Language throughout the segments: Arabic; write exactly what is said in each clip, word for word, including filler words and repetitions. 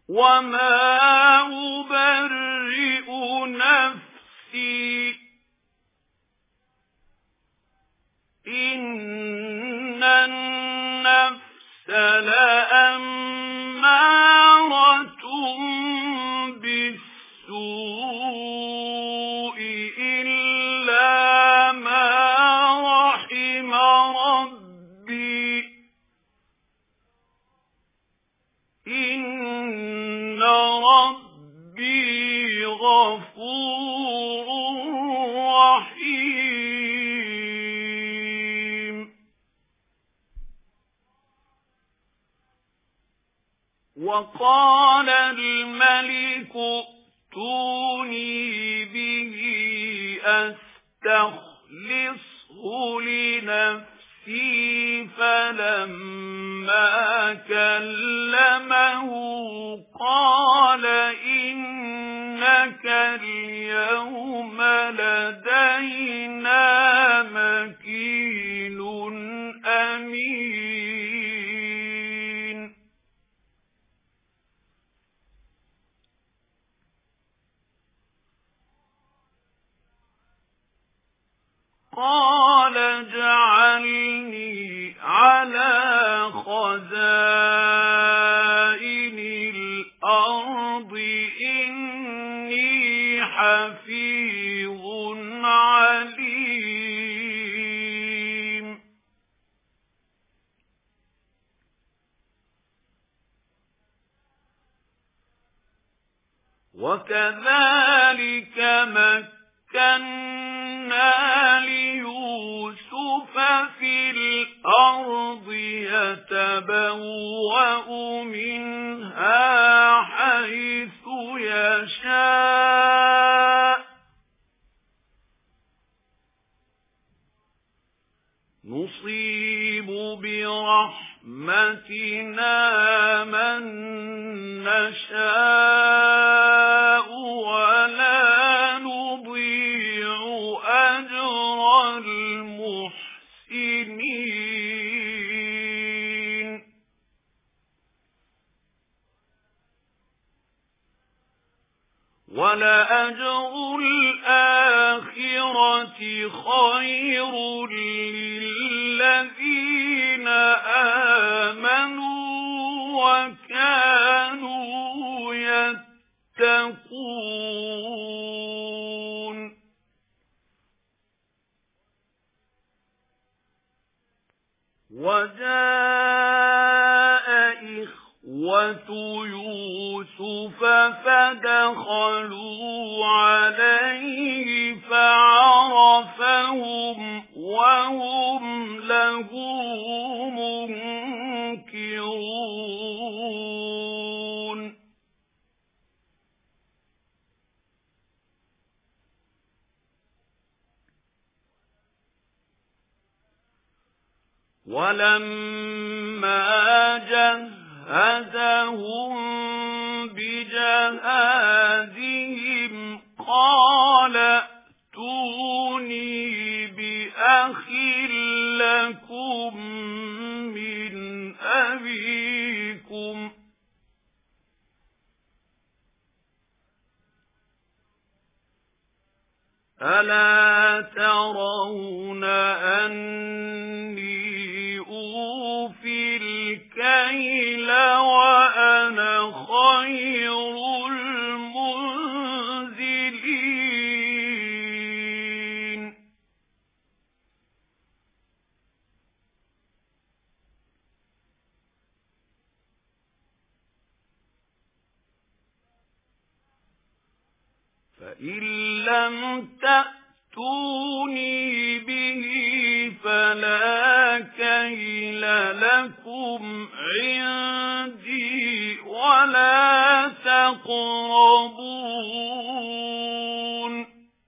وما أبرئ نفسي إن النفس لأمارة بالسوء إلا ما رحم ربي إن ربي غفور رحيم. وقال الملك ائتوني به أستخلصه لنفسي فلما كلمه قال إنك اليوم لدينا مكين أمين. قال اجعلني على خزائن الأرض إني حفيظ عليم. وكذلك مكنا ليوسف في الأرض يتبوأ منها حيث يشاء نصيب برحمتنا من نشاء ولا نضيع أجر المحسنين. ولأجر الآخرة خير للذين آمنوا وكانوا يتقون. وجاء إخوة يوسف فدخلوا عليه فعرفهم وهم له منكرون. ولما جهزهم بجهازهم قال ائتوني بأخ لكم من أبيكم ألا ترون أني أوفي الكيل وأنا خير المنزلين. فإن لم تأتوني به فلا كيل لكم عندي ولا تقربون.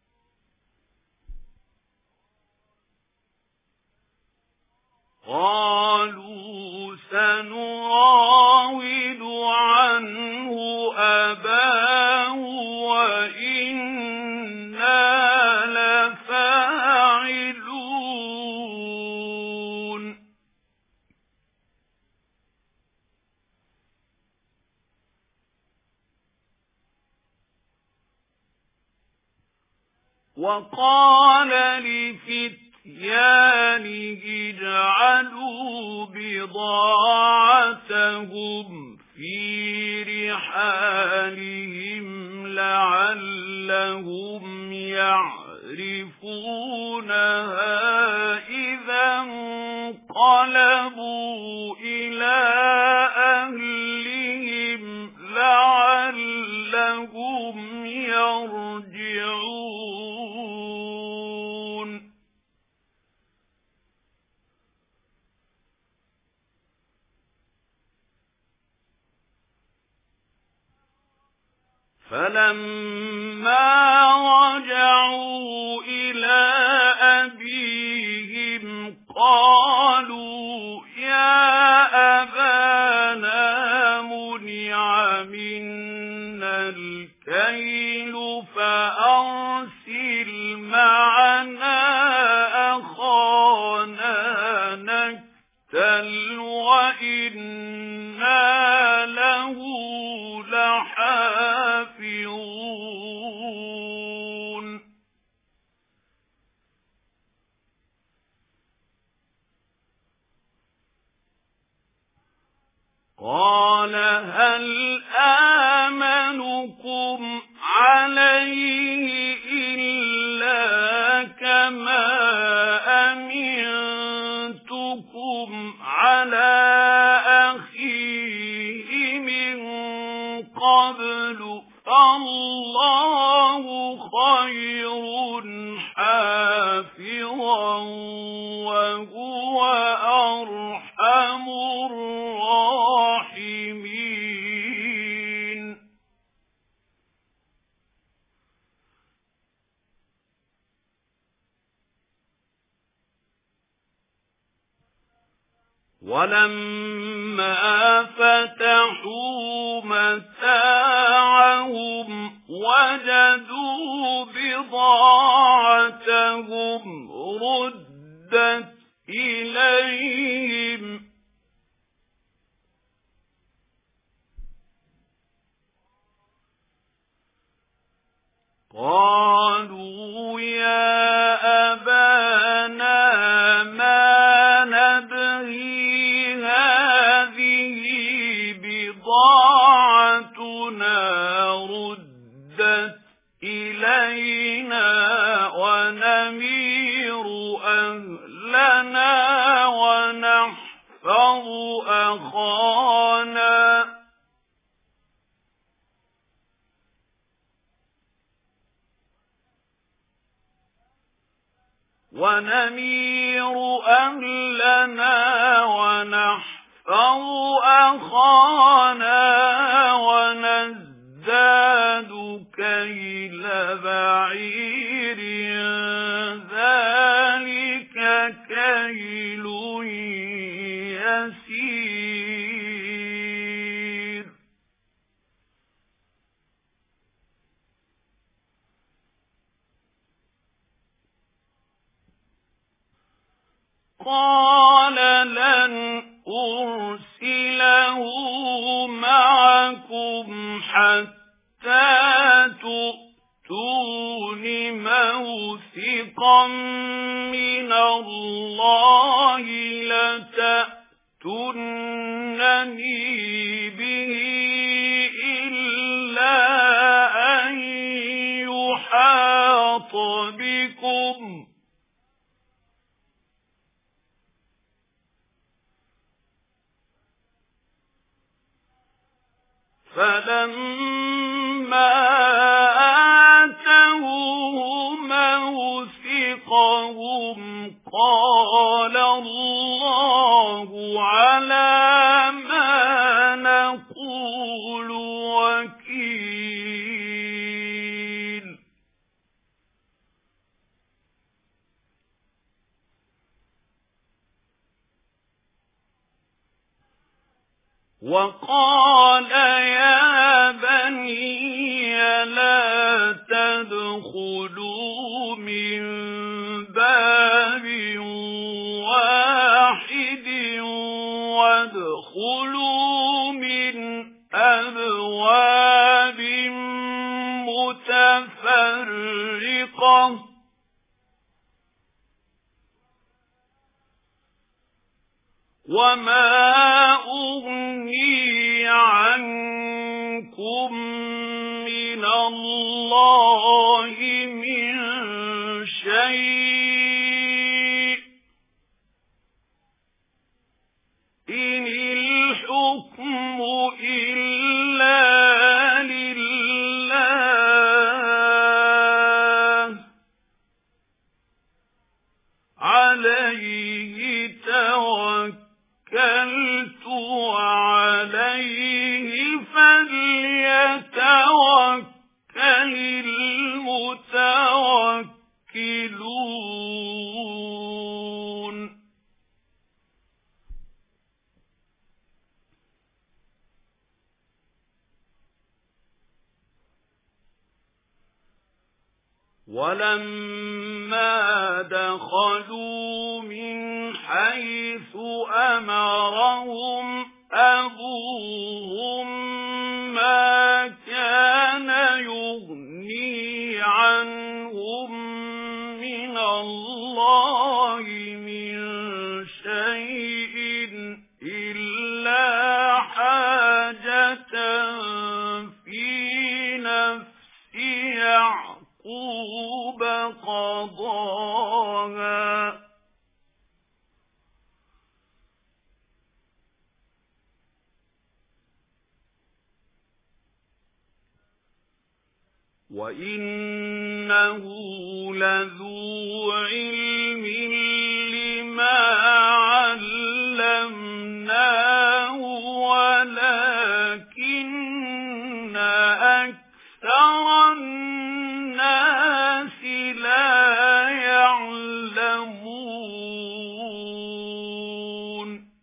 قالوا سنراود عنه أباه وإنا لفاعلون. وقال لفتيانه اجعلوا بضاعتهم في رحالهم لعلهم يعرفونها إذا انقلبوا إلى أهلهم لعلهم يرجعون. فلما رجعوا إلى أبيهم قالوا يا أبانا منع منا الكيل فأرسل معنا أخانا نكتل وإنا له لحافظون. قال هل آمنكم عليه إلا كما أمنتكم على أخيه من قبل فالله خير حافظا وهو أرحم الراحمين. ولما فتحوا متاعهم وجدوا بضاعتهم ردت إليهم قالوا يا أبانا ما نبغي هذه بضاعتنا ردت إلينا ونمير أهلنا ونحفظ أخانا ونمير أهلنا ونحفظ أخانا ونزداد كيل بعير ذلك كيل يسير. قال لن أرسله معكم حتى تؤتون موثقا من الله لتأتونني به إلا أن يحاط بكم فلما آتوه موثقهم قال الله على ما نقول وكيل. وقال يا بني لا تدخلوا من باب واحد وادخلوا من أبواب متفرقة وما أغني عنكم من الله من شيء إن الحكم إلا لله عليه توكلت وعليه فليتوكل المتوكلون ولما دخلوا من حيث أمرهم أبوهم ما كان يغني عنهم من الله من شيء إلا حاجة في نفس يعقوب قضاها وَإِنَّهُ لَذُو عِلْمٍ لِمَا عَلَّمْنَاهُ وَلَكِنَّ أَكْثَرَ النَّاسِ لَا يَعْلَمُونَ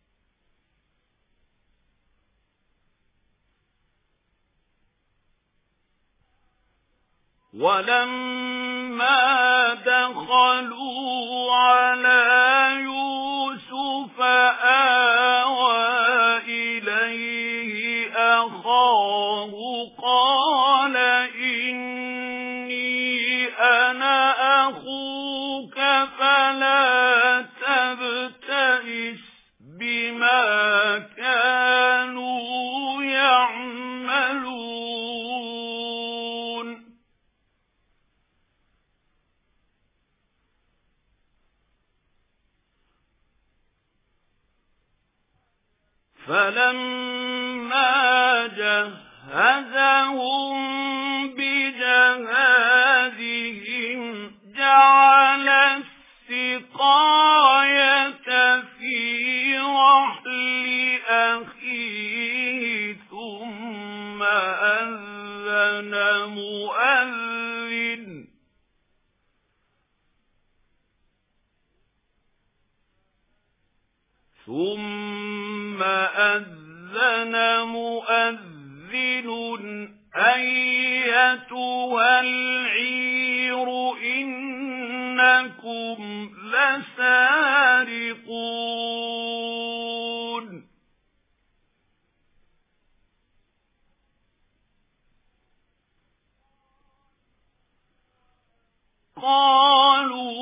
وَلَمَّا دَخَلُوا عَلَى يُوسُفَ آوَى إِلَيْهِ أَخَاهُ قَالَ إِنِّي أَنَا أَخُوكَ فَلَا تَبْتَئِسْ بِمَا كَانُوا يَعْمَلُونَ فَلَمَّا جَهَّزَهُم بِجَهَازِهِمْ جَعَلَ السِّقَايَةَ فِي رَحْلِ أَخِيهِ ثُمَّ أَذَّنَ مُؤَذِّنٌ ثُمَّ أَذَّنَ مُؤَذِّنٌ أَيَّتُهَا الْعِيرُ إِنَّكُمْ لَسَارِقُونَ قَالُوا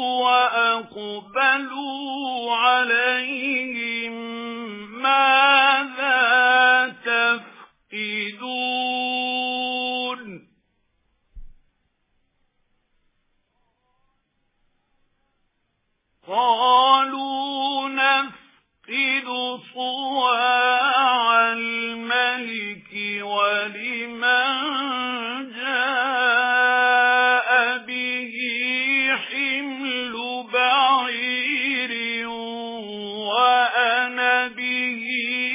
وَأَقْبَلُوا عَلَيْهِمْ مَاذَا تَفْقِدُونَ قَالُوا نَفْقِدُ صُوَاعَ الْمَلِكِ وَلِمَنْ جَاءَ بِهِ حِمْلُ بَعِيرٍ وَأَنَا بِهِ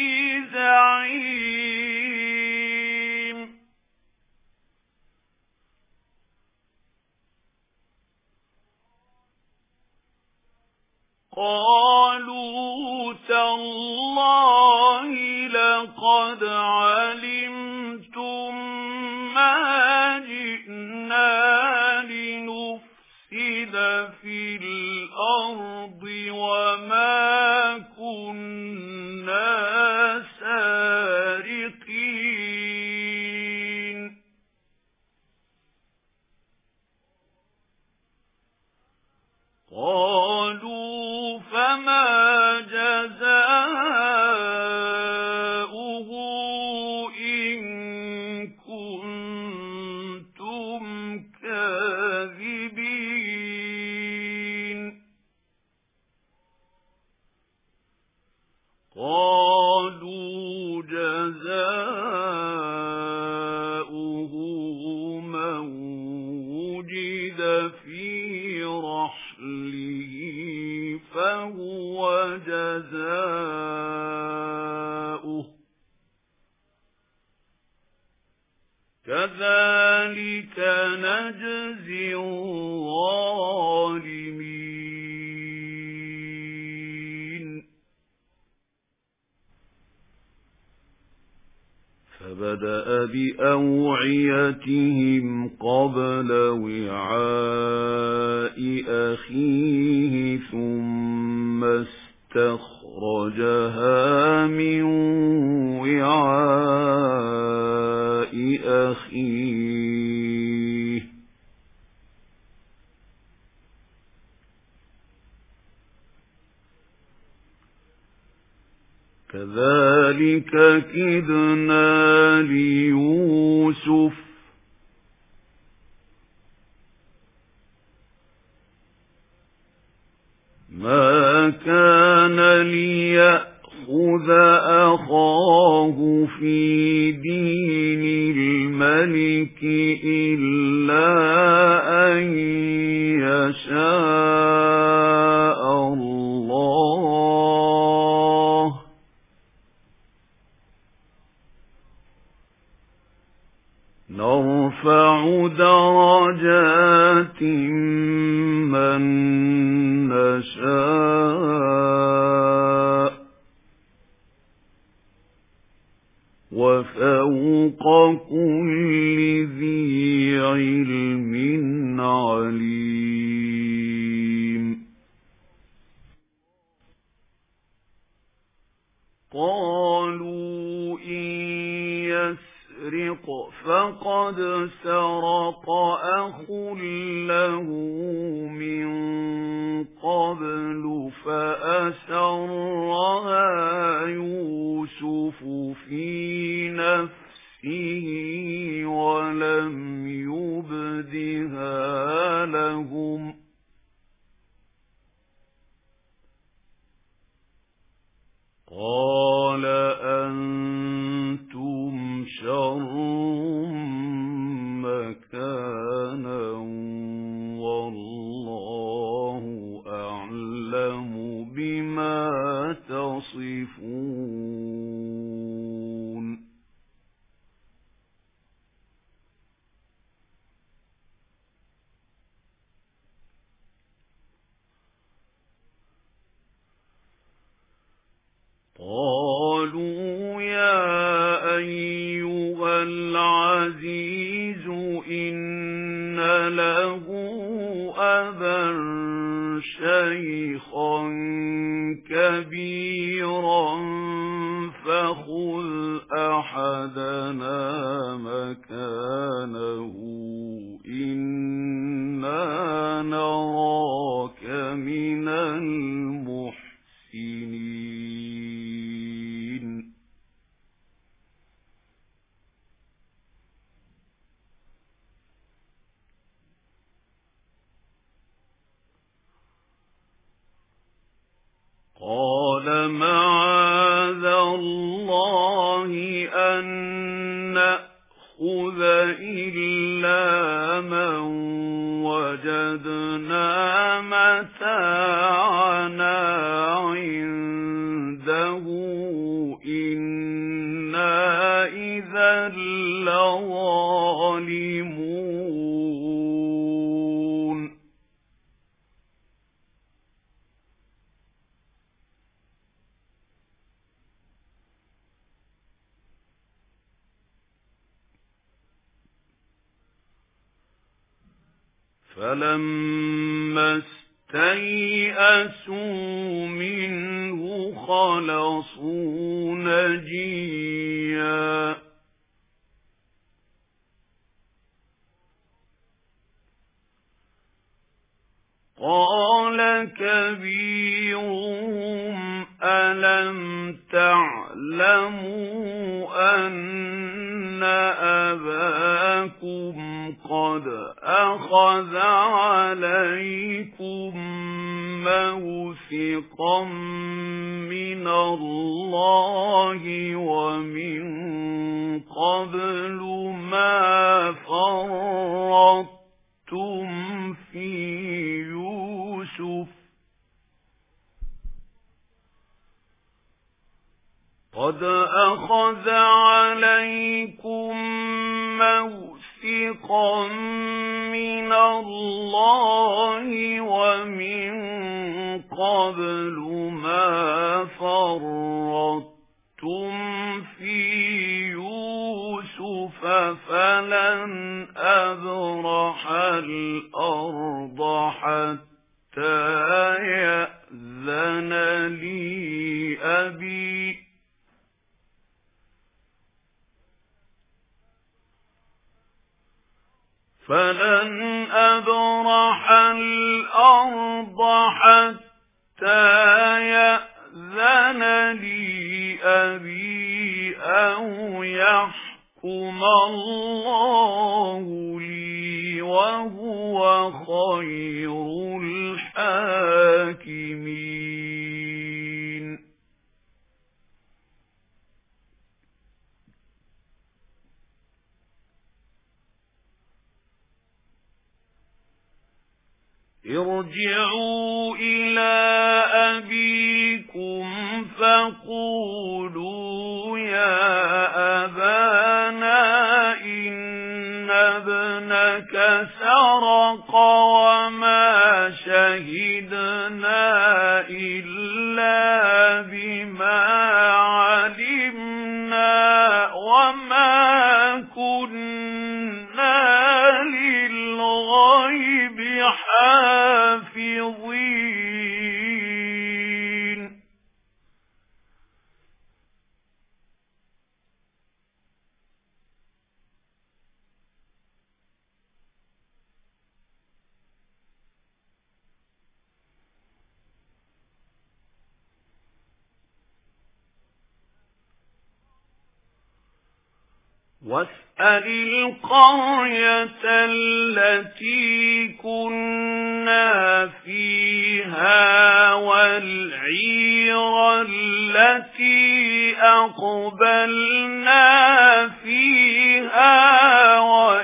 زَعِيمٌ قَالُوا تَاللَّهِ لَقَدْ عَلِمْتُمْ مَا جِئْنَا لِنُفْسِدَ فِي الْأَرْضِ وَمَا كُنَّا سَارِقِينَ قَالُوا فَمَا جَزَاؤُهُ كذلك نجزي الظالمين. فبدأ بأوعيتهم قبل وعاء أخيه ثم استخرجها من وعاء أخيه كذلك كدنا ليوسف ما كان ليأخذ أخاه في دين الملك إلا أن يشاء الله نرفع درجات من نشاء وفوق كل ذي علم عليم. قالوا إن يسرق فقد سرق أخ له من قبل فأسرها يوسف في نفسه ولم يبدها لهم قال أنتم شر مكانا والله أعلم بما تصفون. قالوا يا أيها العزيز إن له أبا شيخا كبيرا فخذ أحدنا مكانه إنا نراك من المحسنين. قال معاذ الله أن نأخذ إلا من وجدنا متاعنا عنده إنا إذا لظالمون. فلما استيئسوا منه خلصوا نجيا قال كبيرهم ألم تعلموا أن أباكم قد أخذ عليكم موثقا من الله ومن قبل ما فرطتم في يوسف قد أخذ عليكم موثقا موثقا من الله ومن قبل ما فرطتم في يوسف فلن أبرح الأرض حتى يأذن لي أبي فلن أبرح الأرض حتى يأذن لي أبي أو يحكم الله لي وهو خير الحاكمين. ارجعوا إلى أبيكم فقولوا يا أبانا إن ابنك سرق وما شهدنا إلا بما علمنا وما كنا للغيب حافظين. واسأل القرية التي كنا فيها والعير التي أقبلنا فيها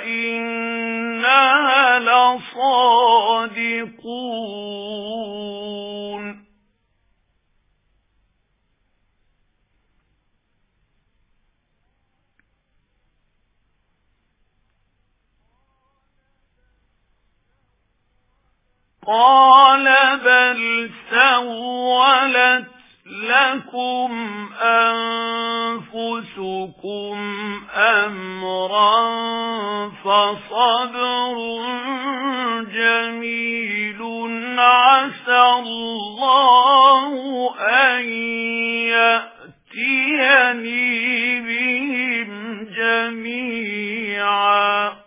وإنا لصادقون. قال بل سولت لكم أنفسكم أمرا فصبر جميل عسى الله أن يأتيني بهم جميعا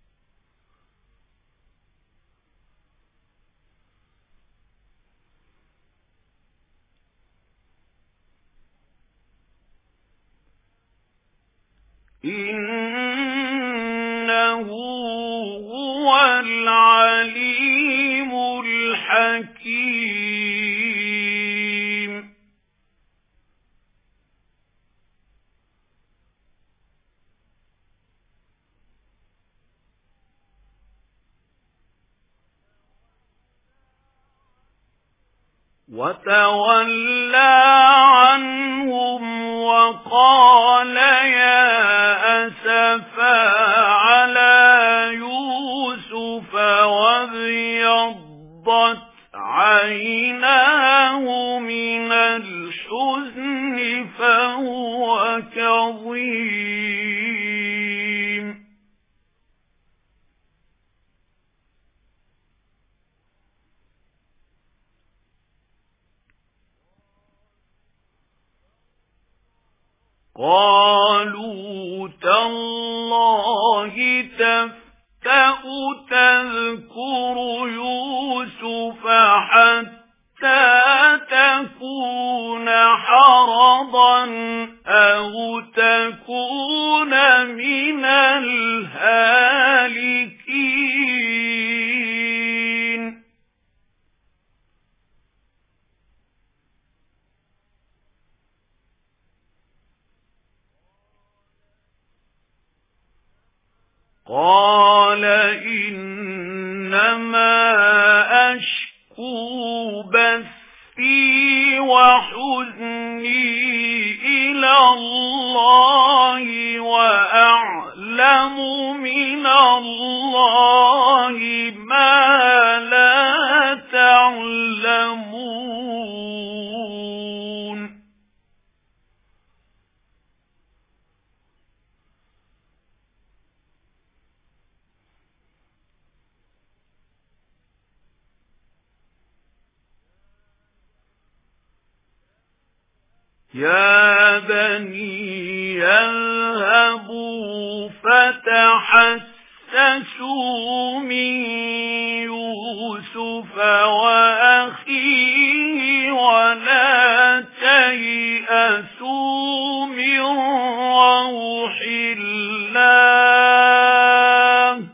إنه هو العليم الحكيم. وتولى عنهم وقال يا أسفا على يوسف وابيضت عيناه من الحزن فهو كظيم. قالوا تالله تفتأ تذكر يوسف حتى تكون حرضا أو تكون من الهالكين. قال إنما أشكو بثي وحزني إلى الله وأعلم من مِنَ اللَّهِ مَا لَا تَعْلَمُونَ يَا بَنِي اذْهَبُوا فَتَحَسَّسُوا مِن يُوسُفَ وَأَخِيهِ وَلَا تَيْأَسُوا مِن رَّوْحِ اللَّهِ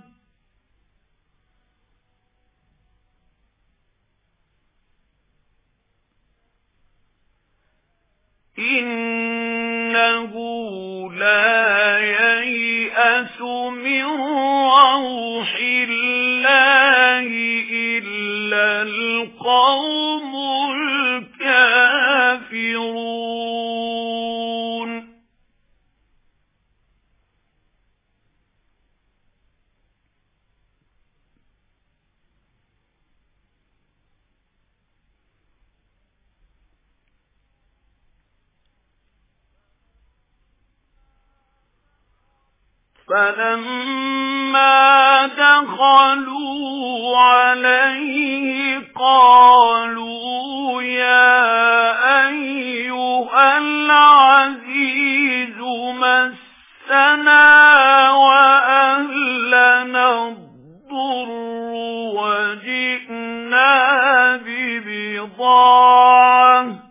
إِنَّهُ لَا يَيْأَسُ مِن رَّوْحِ اللَّهِ إِلَّا الْقَوْمُ الْكَافِرُونَ فَلَمَّا دَخَلُوا عَلَيْهِ قَالُوا يَا أَيُّهَا الْعَزِيزُ مَسَّنَا وَأَهْلَنَا الضُّرُّ وَجِئْنَا بِبِضَاعَةٍ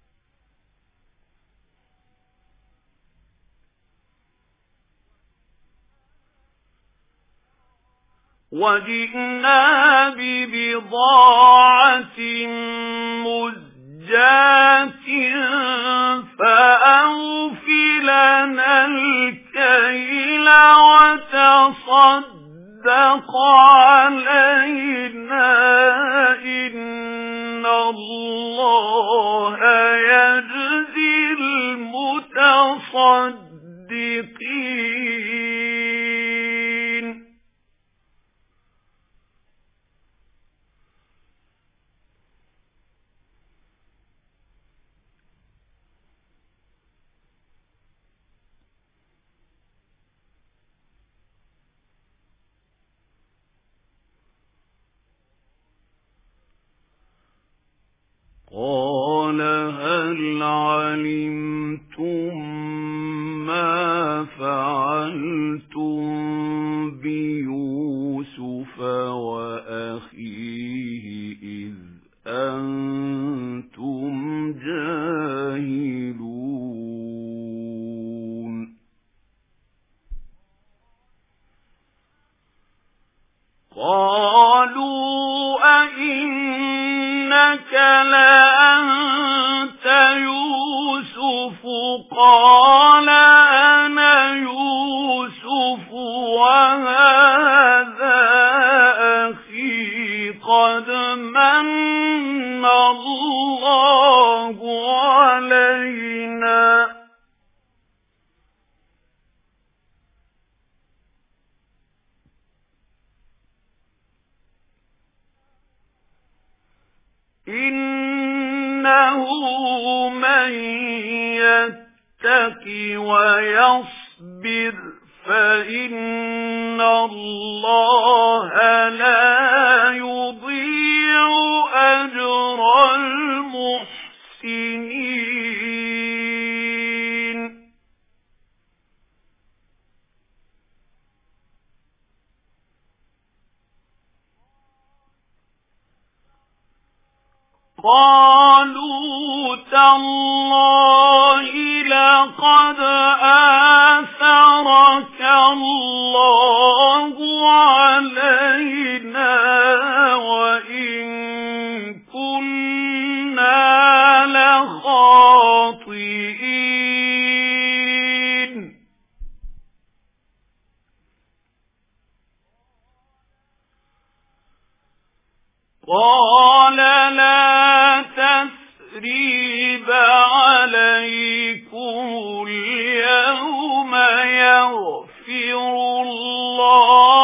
وَجِئْنَا بِبِضَاعَةٍ مُزْجَاةٍ فَأَوْفِ لَنَا الْكَيْلَ وَتَصَدَّقْ عَلَيْنَا إِنَّ اللَّهَ يَجْزِي الْمُتَصَدِّقِينَ قَالَ هَلْ عَلِمْتُم مَّا فَعَلْتُم بِيُوسُفَ وَأَخِيهِ إِذْ أَنتُمْ جَاهِلُونَ قَالُوا أَإِنَّكَ لَأَنتَ يُوسُفُ قَالَ أَنَا يُوسُفُ وَهَذَا أَخِي قَدْ مَنَّ اللَّهُ عَلَيْنَا إِنَّهُ مَن يَتَّقِ وَيَصْبِرْ فَإِنَّ اللَّهَ لَا يُضِيعُ أَجْرَ الْمُحْسِنِينَ قَالُوا تَاللَّهِ لَقَدْ آثَرَكَ اللَّهُ عَلَيْنَا وَإِن كُنَّا لَخَاطِئِينَ قَالَ لَا تَثْرِيبَ عَلَيْكُمُ الْيَوْمَ يَغْفِرُ اللَّهُ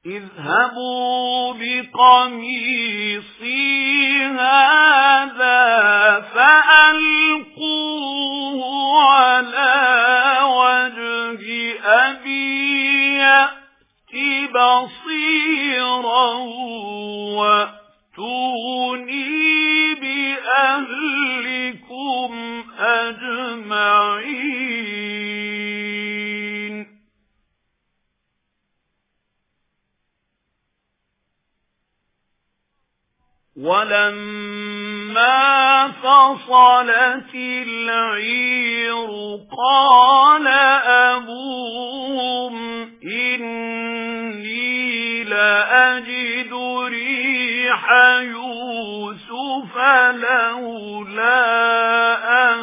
اذهبوا بقميصي هذا فألقوه على وجه أبي يأت بصيرا وأتوني بأهلكم أجمعين. ولما فصلت العير قال أبوهم إني لأجد ريح يوسف لولا أن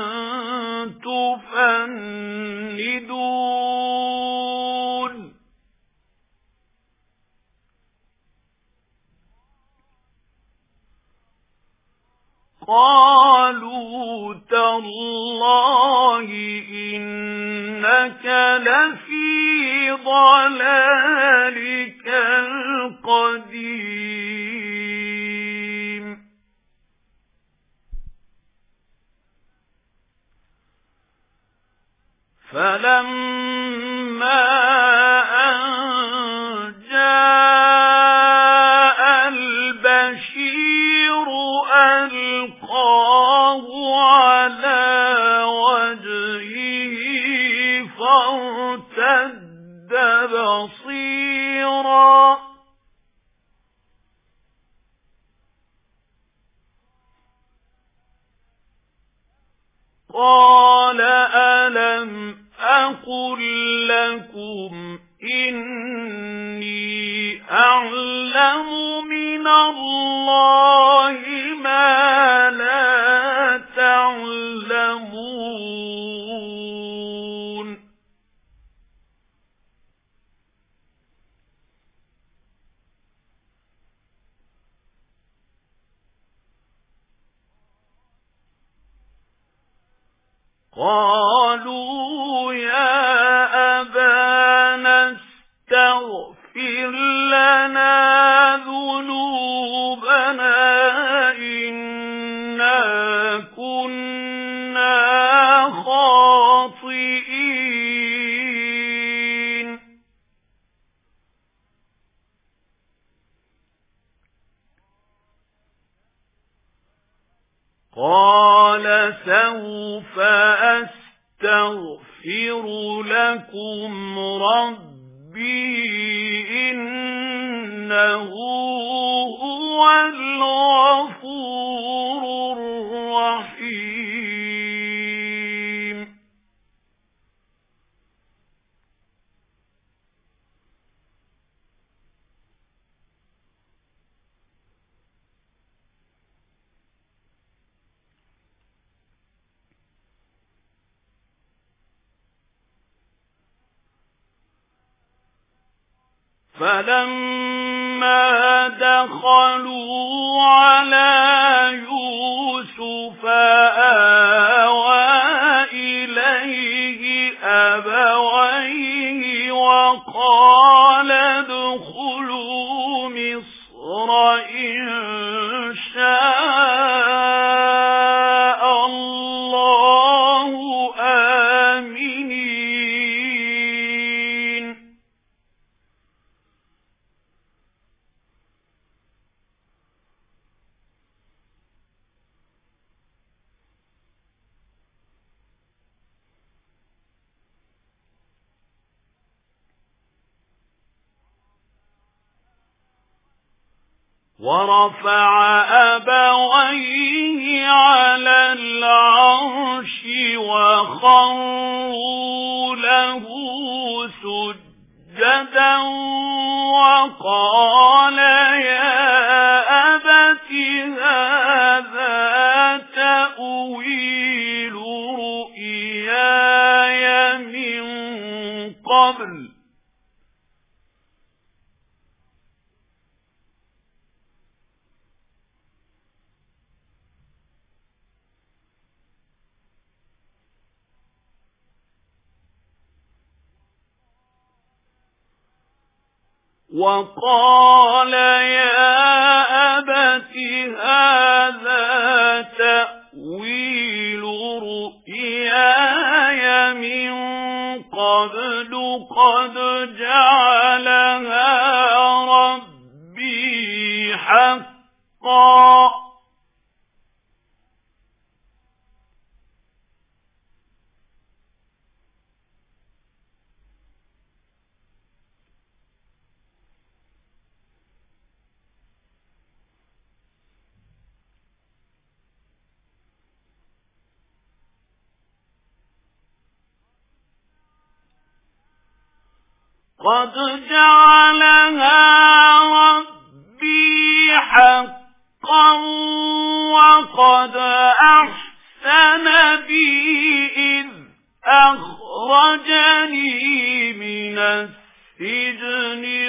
تفندون. قالوا تالله إنك لفي ضلالك القديم. فلما أن جاء البشير ألقاه على وجهه فارتد بصيرا قال ألم أقل لكم إني أعلم من الله ما لا تعلمون. قالوا يا أبانا استغفر لنا ذنوبنا إنا كنا خاطئين. قال سوف أستغفر لكم ربي إنه هو الغفور الرحيم. فلما دخلوا على يوسف آوى إليه أبويه وقال ادخلوا مصر إن شاء الله آمنين. ورفع أبويه على العرش وخروا له سجدا وقال يا أبت هذا تأويل رؤياي من قبل وقال يا أبت هذا تأويل رؤياي من قبل قد جعلها ربي حقا قد جعلها ربي حقا وقد أحسن بي إذ أخرجني من السجن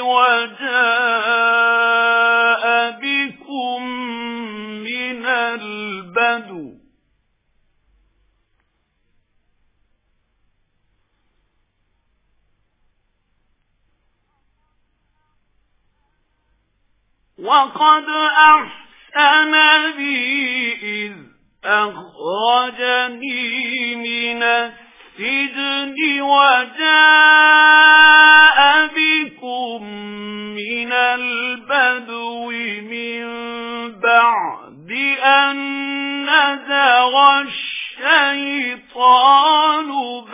وجاء بكم من البدو وقد أحسن بي إذ أخرجني من السجن وجاء بكم من البدو من بعد أن نزغ الشيطان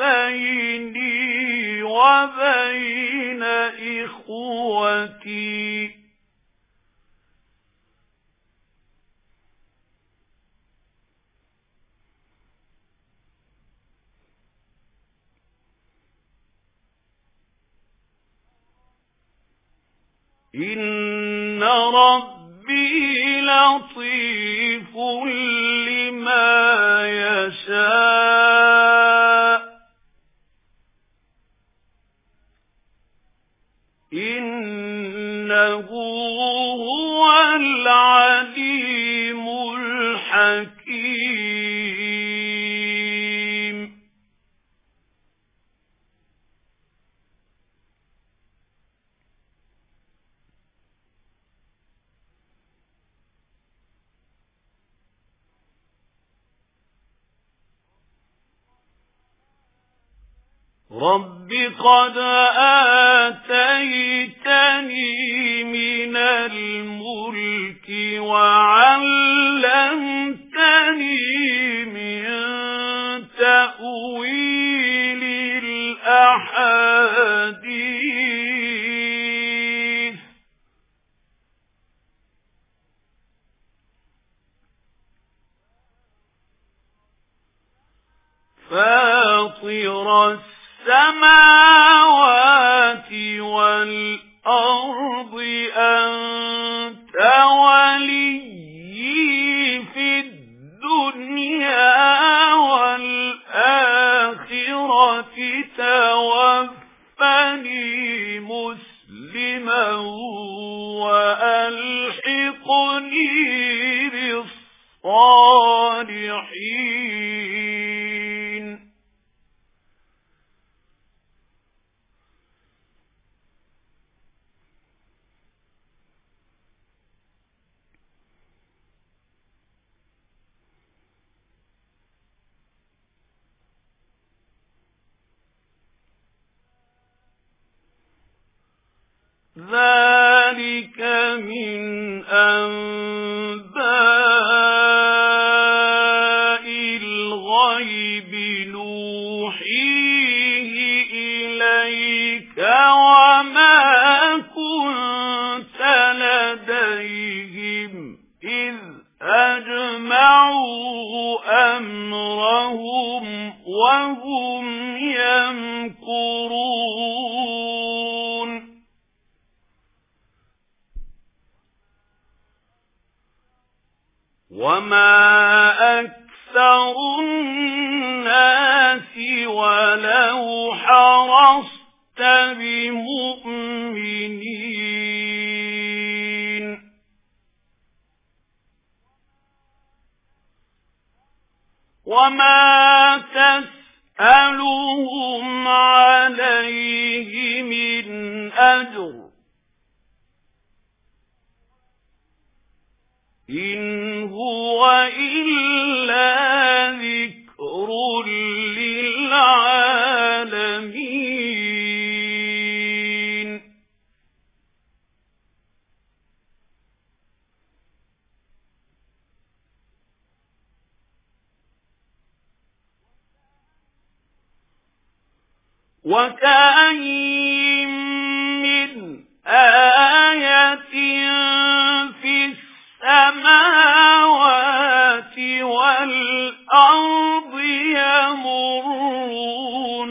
بيني وبين إخوتي إن ربي لطيف لما يشاء إنه هو العليم الحكيم رب قد آتيتني من الملك وعلمتني من تأويل الأحاديث فاطر السماوات والأرض أنت وليي في الدنيا والآخرة توفني مسلما وألحقني بالصالحين ذلك من أنباء الغيب نوحيه إليك وما كنت لديهم إذ أجمعوا أمرهم وهم يمكرون وما أكثر الناس ولو حرصت بمؤمنين وما تسألهم عليه من أجر إن هو إلا ذكر للعالمين وكأين من آية في السماوات والأرض يمرون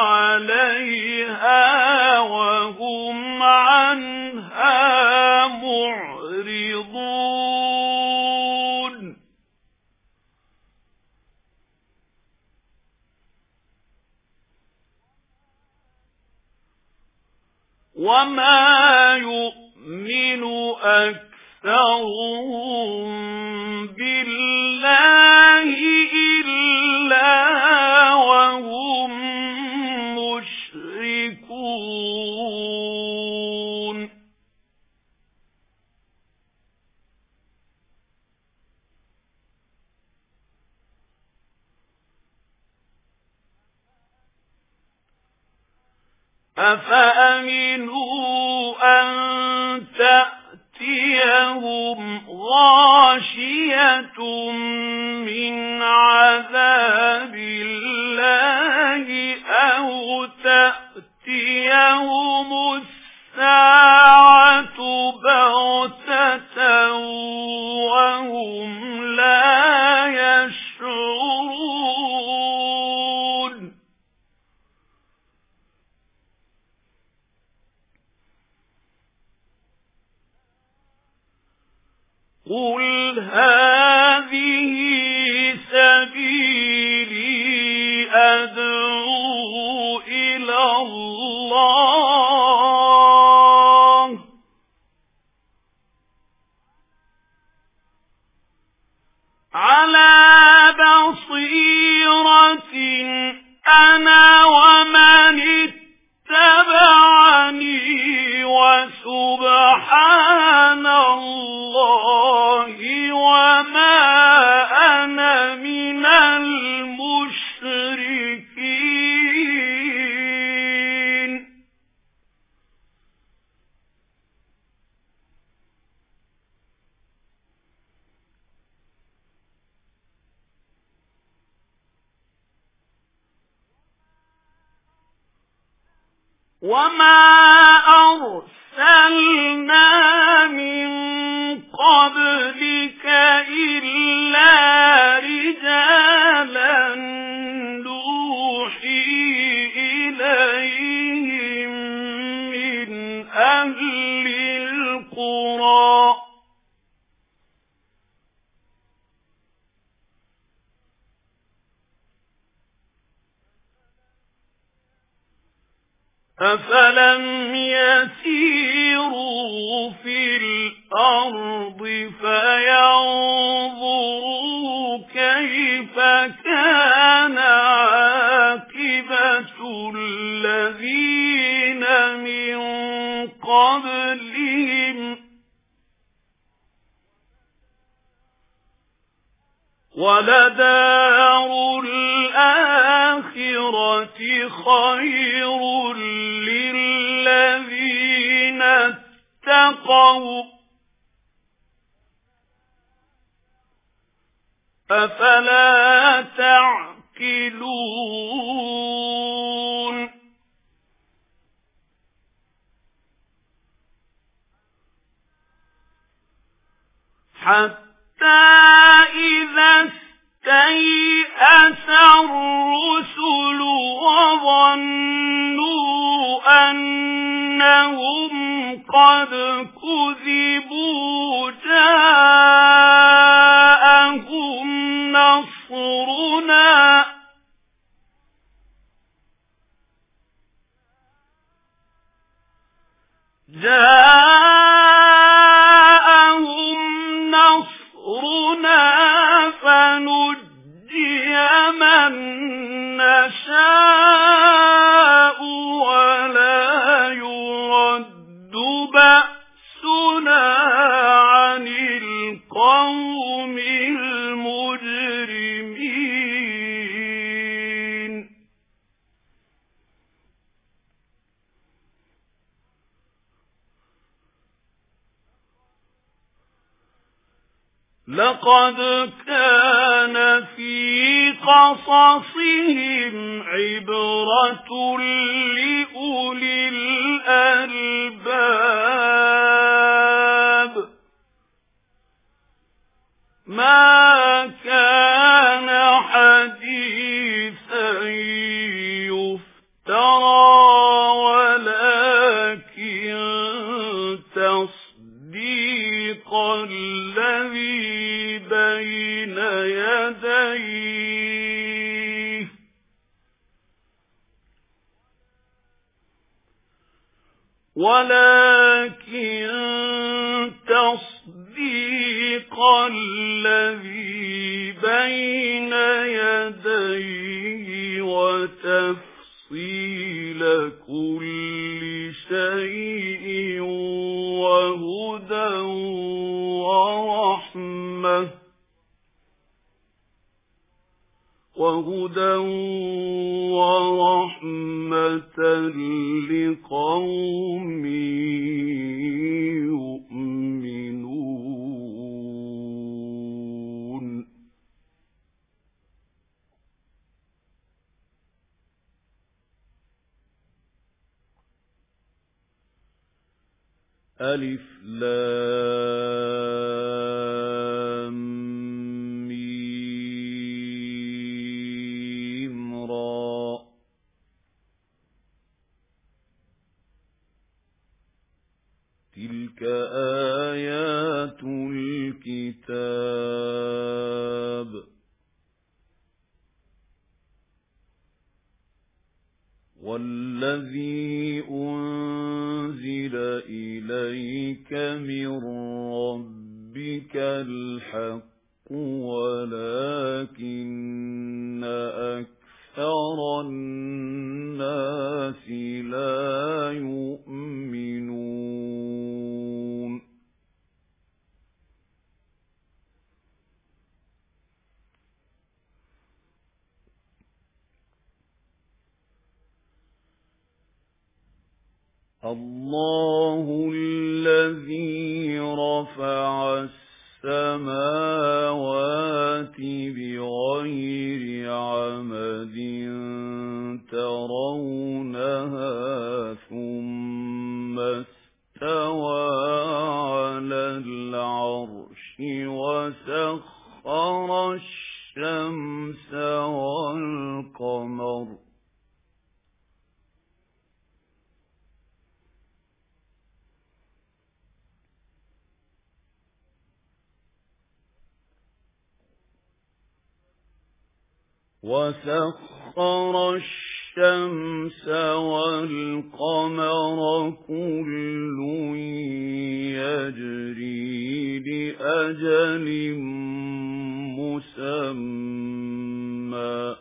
عليها وهم عنها معرضون وما يؤمن أكثرهم بالله إلا وهم مشركون أفأمنوا أن تأتيهم غاشية من عذاب الله أو تأتيهم الساعة بغتة وهم لا يشعرون قل هذه سبيلي أدعو إلى الله على بصيرة أنا ومن اتبعني وسبحان الله وما أنا من المشركين وما أرسلنا من قبلك إلا رجالا نوحي إليهم من أهل القرى أفلم يسيروا في الأرض فينظروا كيف كان عاقبة الذين من قبلهم ولدار الآخرة خير للذين اتقوا أفلا تعقلون حتى إذا استيأس الرسل وظنوا أنهم قد كذبوا جاءهم نصرنا جاءهم نصرنا فنجي من نشاء ولا يرد بأسنا عن القوم لقد كان في قصصهم عبرة لأولي الألباب ما كان حديثا يفترى ولكن تصديق الذي بين يديه ولكن تصديق الذي بين يديه وتفصيل كل شيء وهدى ورحمة وهدى ورحمة لقوم يؤمنون. ألف لام ميم را تلك آيات الكتاب والذي أنزل إليك من ربك الحق ولكن أكثر الناس لا يؤمنون. الله الذي رفع السماوات بغير عمد ترونها ثم استوى على العرش وسخر الشمس والقمر وسخر الشمس والقمر كل يجري لأجل مسمى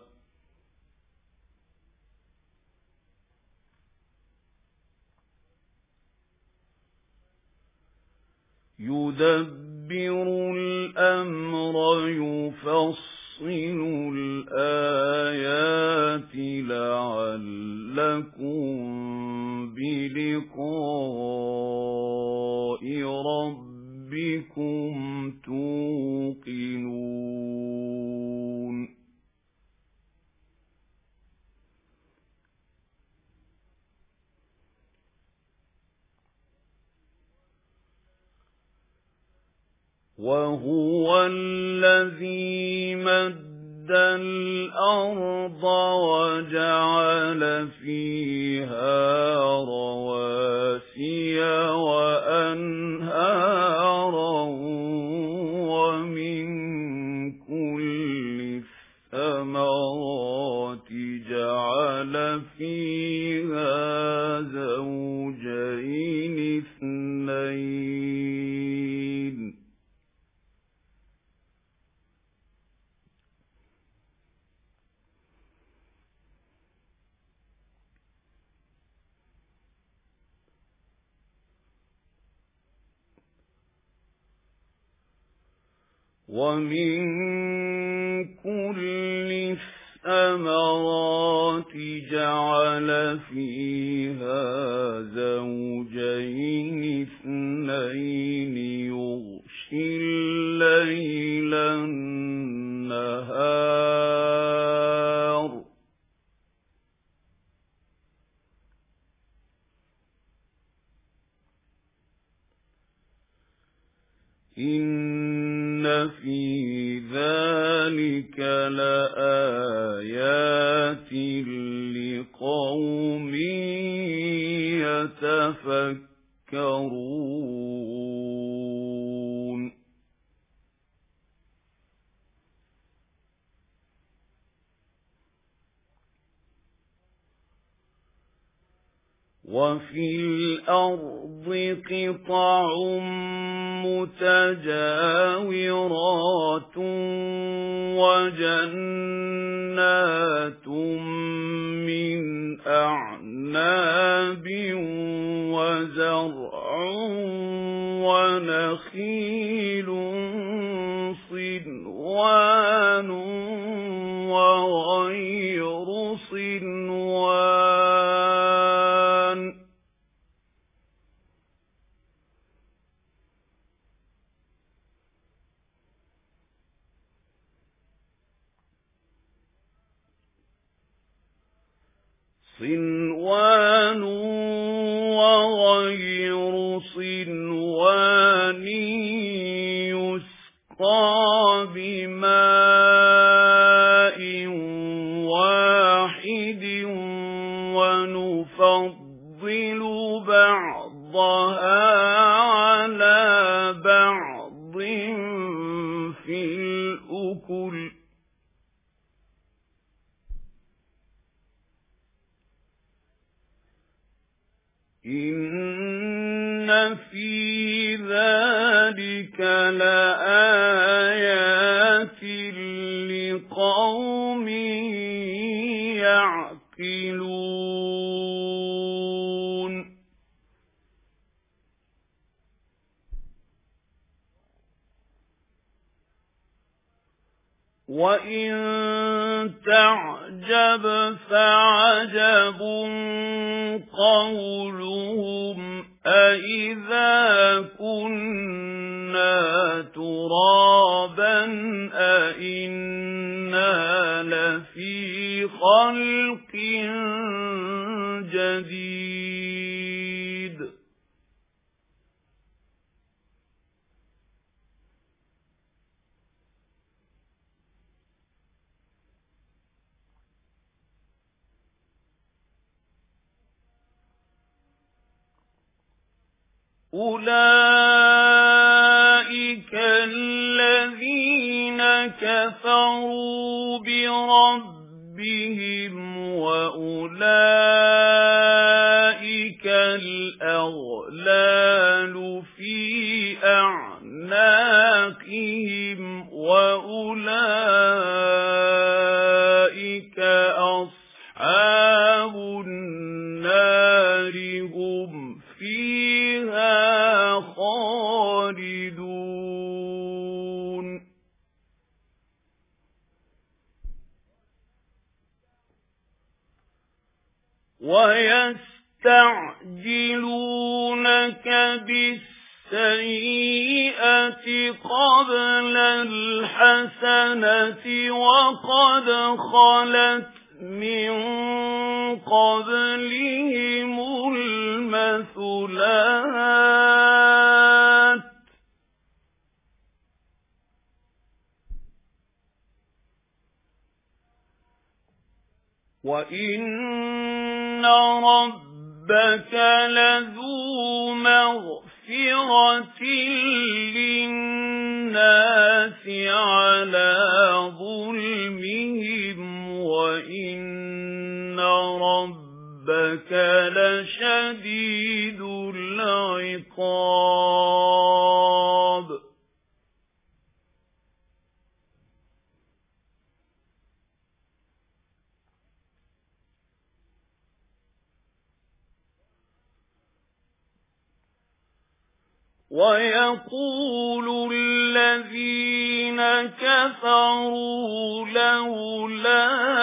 يدبر الأمر يفصل الآيات لعلكم بلقاء ربكم توقنون. وهو الذي مد الأرض وجعل فيها رواسي وأنهارا ومن كل الثمرات جعل فيها زوجين اثنين ومن كل الثمرات جعل فيها زوجين اثنين يغشي الليل إِنَّ فِي ذَلِكَ لَآيَاتٍ لِقَوْمٍ يَتَفَكَّرُونَ وَفِي الْأَرْضِ قِطَعٌ مُتَجَاوِرَاتٌ وَجَنَّاتٌ مِّنْ أَعْنَابٍ وَزَرْعٌ وَنَخِيلٌ صِنْوَانٌ وَغَيْرُ صِنْوَانٍ صِنْوَانٌ وَغَيْرُ صِنْوَانٍ يُسْقَىٰ بِمَاءٍ وَاحِدٍ وَنُفَضِّلُ بَعْضَهَا عَلَى بَعْضٍ فِي الْأُكُلِ إِنَّ فِي ذَلِكَ لَآيَاتٍ لِقَوْمٍ يَعْقِلُونَ وَإِن تَعْجَبْ فَعَجَبٌ قَوْلُهُمْ أَإِذَا كُنَّا تُرَابًا أَإِنَّا لَفِي خَلْقٍ جَدِيدٍ أُولَئِكَ الَّذِينَ كَفَرُوا بِرَبِّهِمْ وَأُولَئِكَ الْأَغْلَالُ فِي أَعْنَاقِهِمْ وَأُولَئِكَ أَصْحَابُ النَّارِ هُمْ فِيهَا خَالِدُونَ وَيَسْتَعْجِلُونَكَ بِالسَّيِّئَةِ قَبْلَ الْحَسَنَةِ وَقَدْ خَلَتْ مِنْ قَبْلِهِمُ الْمَثُلَاتُ وَإِنَّ رَبَّكَ لَذُو مَغْفِرَةٍ لِلنَّاسِ عَلَى ظُلْمِهِمْ وَإِنَّ رَبَّكَ لَشَدِيدُ الْعِقَابِ وَيَقُولُ الَّذِينَ كَفَرُوا لَوْلَا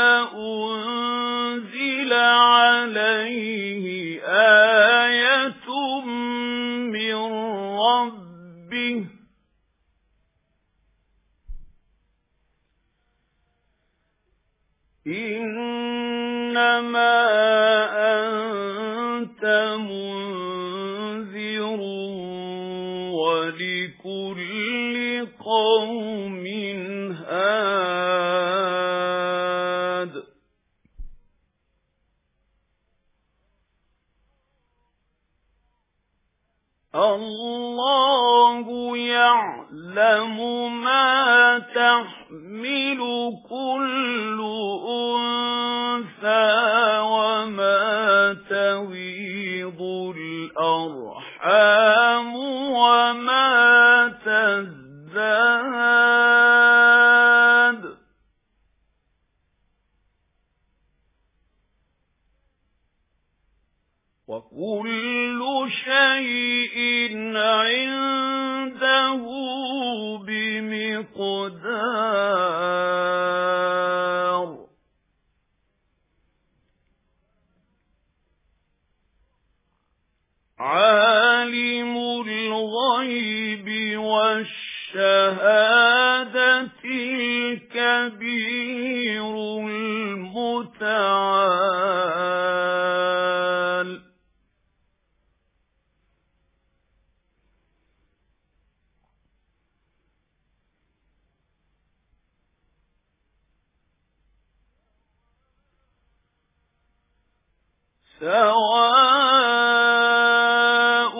أُنْزِلَ عَلَيْهِ آيَةٌ مِّن رَّبِّهِ إِنَّمَا أَنْتَ مُنذِرٌ وَلِكُلِّ قَوْمٍ هَادٍ اللَّهُ يَعْلَمُ مَا تَحْمِلُ كُلُّ أُنثَىٰ وَمَا تَغِيضُ الْأَرْحَامُ وَمَا تَزْدَادُ وَكُلُّ شَيْءٍ عِندَهُ بِمِقْدَارٍ عَالِمُ الْغَيْبِ وَالشَّهَادَةِ الْكَبِيرُ الْمُتَعَالِ سَوَاءٌ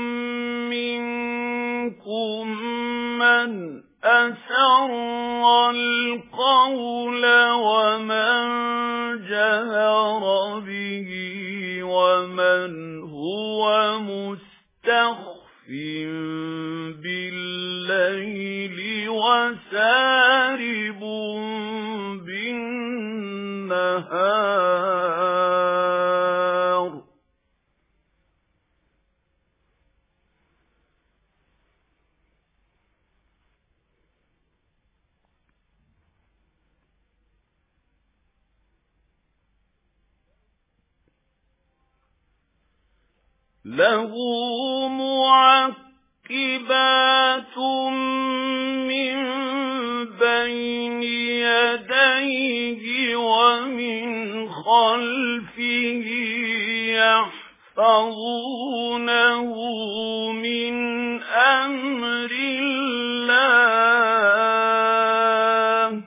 مِنكُم مَّنْ أَسَرَّ الْقَوْلَ وَمَنْ جَهَرَ بِهِ وَمَنْ هُوَ مُسْتَخْفٍ بِاللَّيْلِ وَسَارِبٌ بِالنَّهَارِ لَهُ مُعَقِّبَاتٌ مِّن بَيْنِ يَدَيْهِ وَمِنْ خَلْفِهِ يَحْفَظُونَهُ مِنْ أَمْرِ اللَّهِ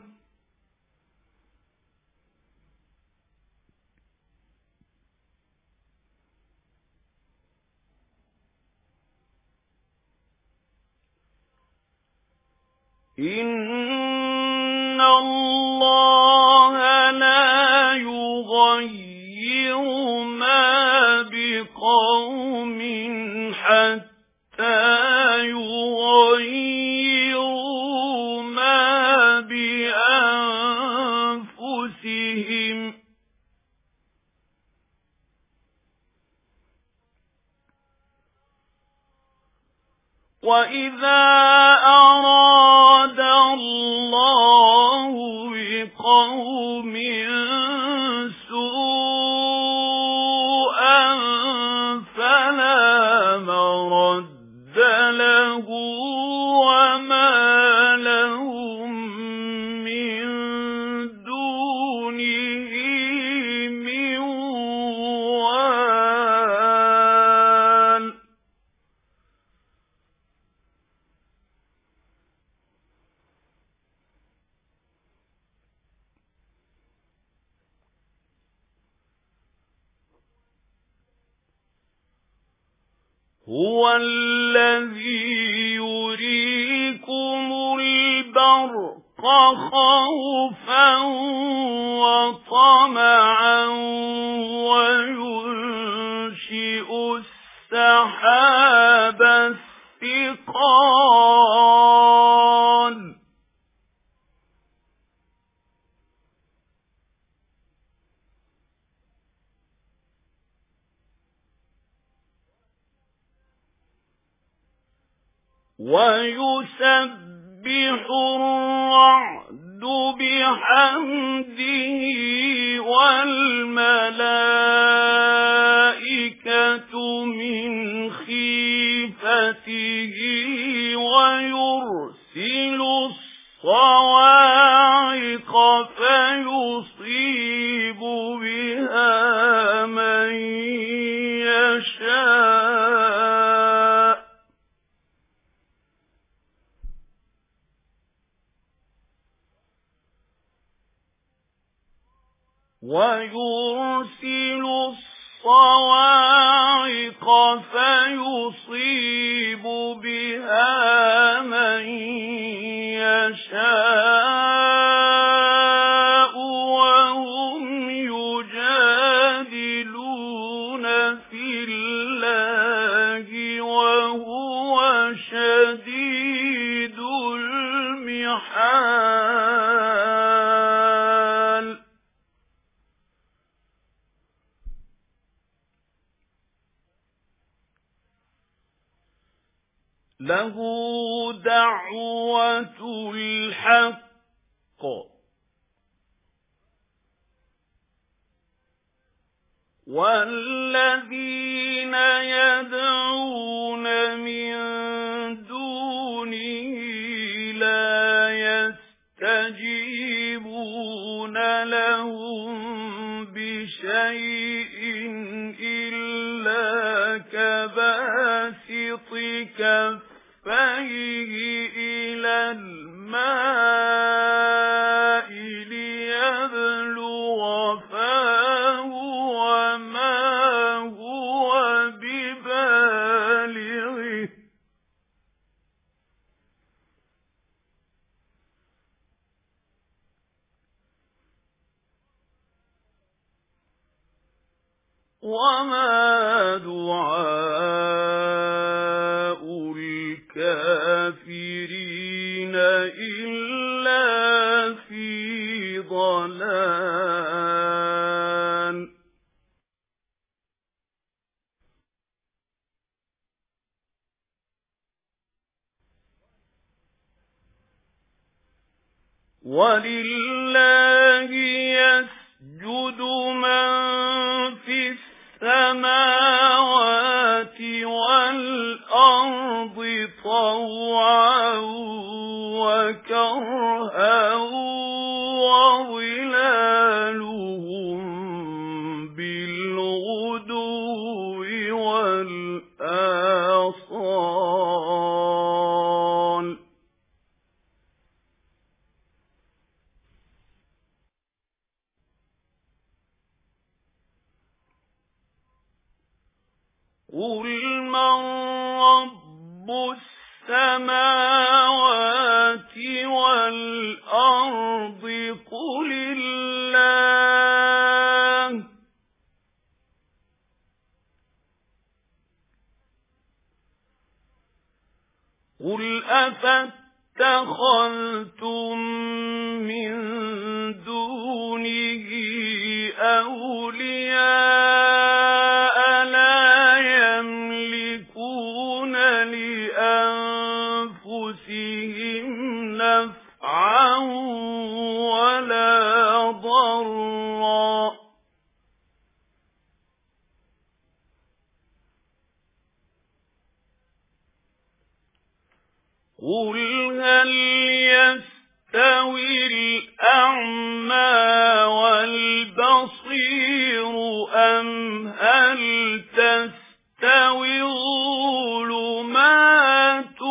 إِنَّ اللَّهَ لَا يُغَيِّرُ مَا بِقَوْمٍ حَتَّى يُغَيِّرُوا مَا بِأَنفُسِهِمْ وَإِذَا أَرَادَ اللَّهُ بِقَوْمٍ سُوءًا فَلَا مَرَدَّ لَهُ وَمَا لَهُم مِّن دُونِهِ مِن وَالٍ هُوَ الَّذِي يُرِيكُمُ الْبَرْقَ خَوْفًا وَطَمَعًا وَيُنشِئُ السَّحَابَ الثِّقَالَ وَيُسَبِّحُ الرَّعْدُ بِحَمْدِهِ وَالْمَلَائِكَةُ مِنْ خِيفَتِهِ وَيُرْسِلُ الصَّوَاعِقَ فَيُصِيبُ بِهَا مَن يَشَاءُ ويرسل الصواعق فيصيب بها من يشاء وهم يجادلون في الله وهو شديد المحال. له دعوة الحق والذين يدعون من دونه لا يستجيبون لهم بشيء إلا كباسط كفيه إلى الماء ليبلغ فاه وما هو ببالغه وما دعاء الكافرين إلا في ضلال. ولله يسجد من في السماوات والأرض طوعا وكرها وظلالهم بالغدو والآصال. قل من رب السماوات والأرض قل الله قل أفاتخذتم من دونه أولياء نفعا ولا ضرا قل هل يستوي الأعمى والبصير أم هل تستوي الظلمات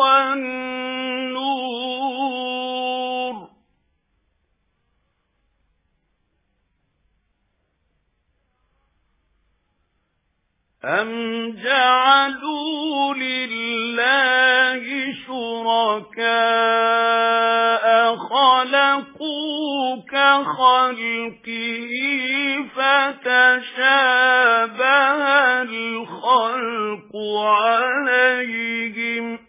والنور أم جعلوا لله شركاء خلقوا كخلقه فتشابه الخلق عليهم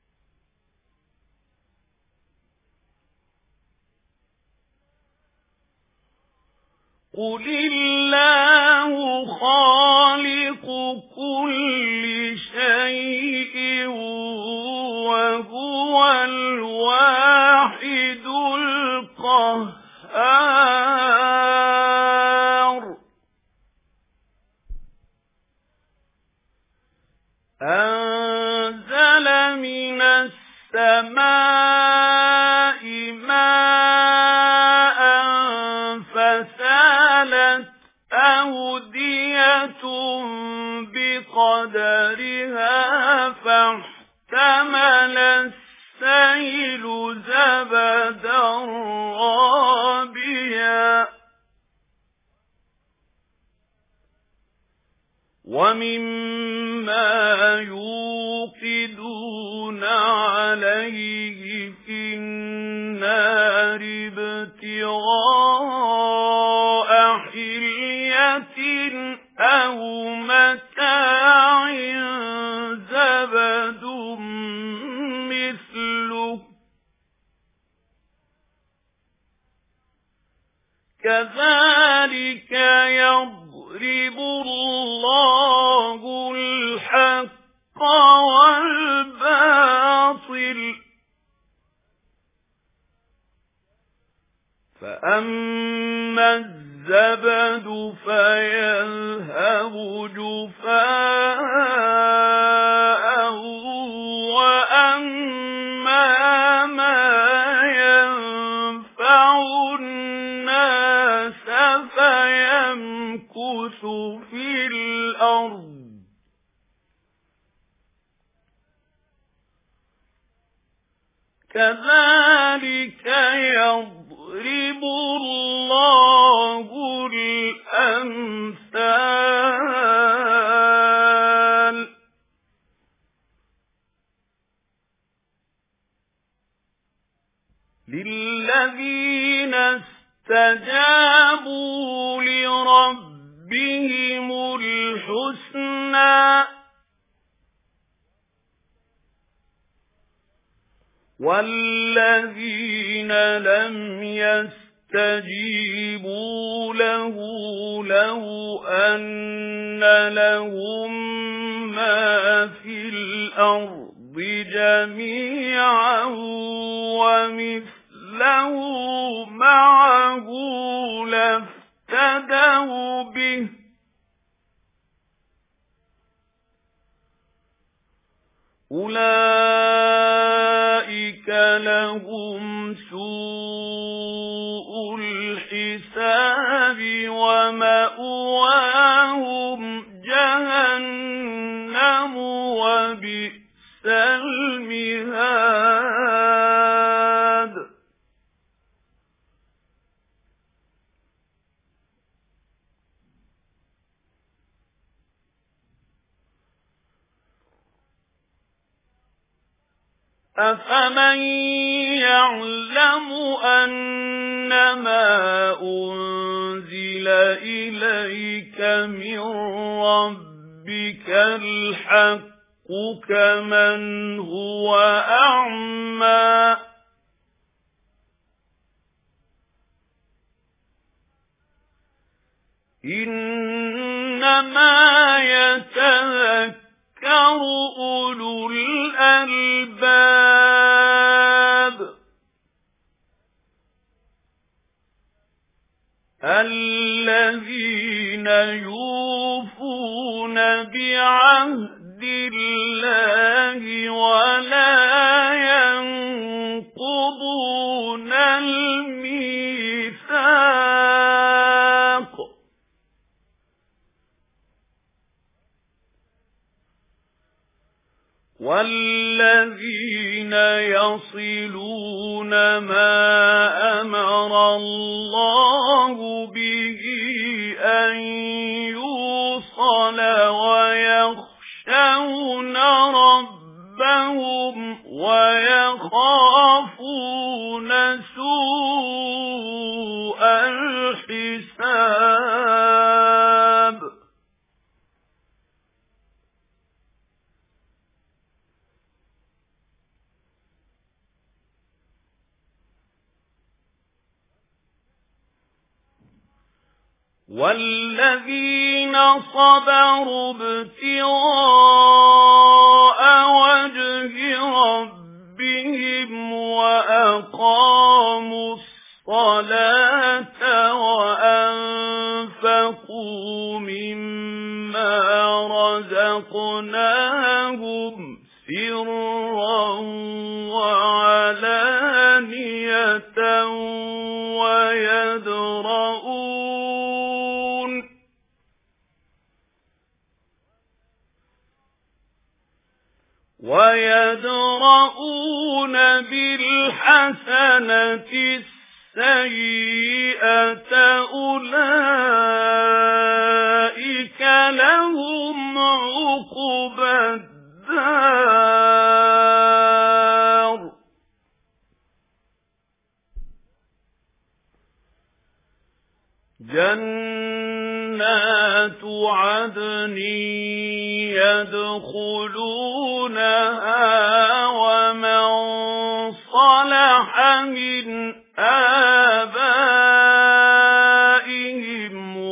قل الله خالق كل شيء وهو الواحد القهار أنزل من السماء ماء فسالت أودية بقدرها فاحتمل السيل زبدا رابيا وَمِمَّا يُوقِدُونَ عَلَيْهِ فِي النَّارِ ابْتِغَاءَ حِلْيَةٍ أَوْ مَتَاعٍ زَبَدٌ مِثْلُهُ كَذَلِكَ يَضْرِبُ اللَّهُ الْحَقَّ وَالْبَاطِلَ فَأَمَّا الزَّبَدُ فَيَذْهَبُ جُفَاءً وَأَمَّا مَا يَنفَعُ النَّاسَ فَيَمْكُثُ فِي الْأَرْضِ كَذَلِكَ يَضْرِبُ اللَّهُ الْأَمْثَالَ لِلَّذِينَ اسْتَجَابُوا لِرَبِّهِمُ الْحُسْنَى وَالَّذِينَ لَمْ يَسْتَجِيبُوا لَهُ لَوْ أَنَّ لَهُم مَّا فِي الْأَرْضِ جَمِيعًا وَمِثْلَهُ مَعَهُ لَافْتَدَوْا بِهِ أُولَئِكَ لَهُمْ سُوءُ الْحِسَابِ وَمَأْوَاهُمْ جَهَنَّمُ وَبِئْسَ الْمِهَادُ أَفَمَن يَعْلَمُ أَنَّمَا أُنزِلَ إِلَيْكَ مِن رَّبِّكَ الْحَقُّ كَمَنْ هُوَ أَعْمَى إِنَّمَا يَتَذَكَّرُ أُولُو الْأَلْبَابِ الَّذِينَ يُوفُونَ بِعَهْدِ اللَّهِ وَلَا يَنقُضُونَ الْمِيثَاقَ وَالَّذِينَ يَصِلُونَ مَا أَمَرَ اللَّهُ بِهِ أَن يُوصَلَ وَيَخْشَوْنَ رَبَّهُمْ وَيَخَافُونَ سُوءَ الْحِسَابِ وَالَّذِينَ صَبَرُوا ابْتِغَاءَ وَجْهِ رَبِّهِمْ وَأَقَامُوا الصَّلَاةَ وَأَنفَقُوا مِمَّا رَزَقْنَاهُمْ سِرًّا وَعَلَانِيَةً وَيَدْرَءُونَ وَيَدْرَءُونَ بِالْحَسَنَةِ السيئة أولئك لهم عقبى الدار جنات عدن يدخلونها ومن صلح من آبائهم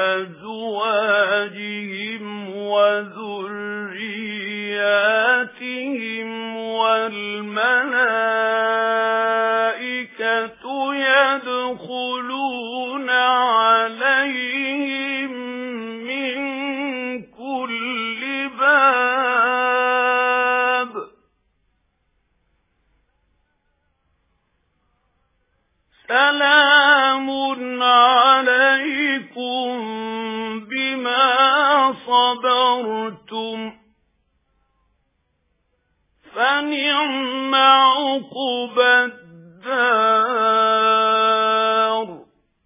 وأزواجهم وذرياتهم والملائكة يدخلون عليهم من كل باب سلام عليكم بما صبرتم فنعم عقبى الدار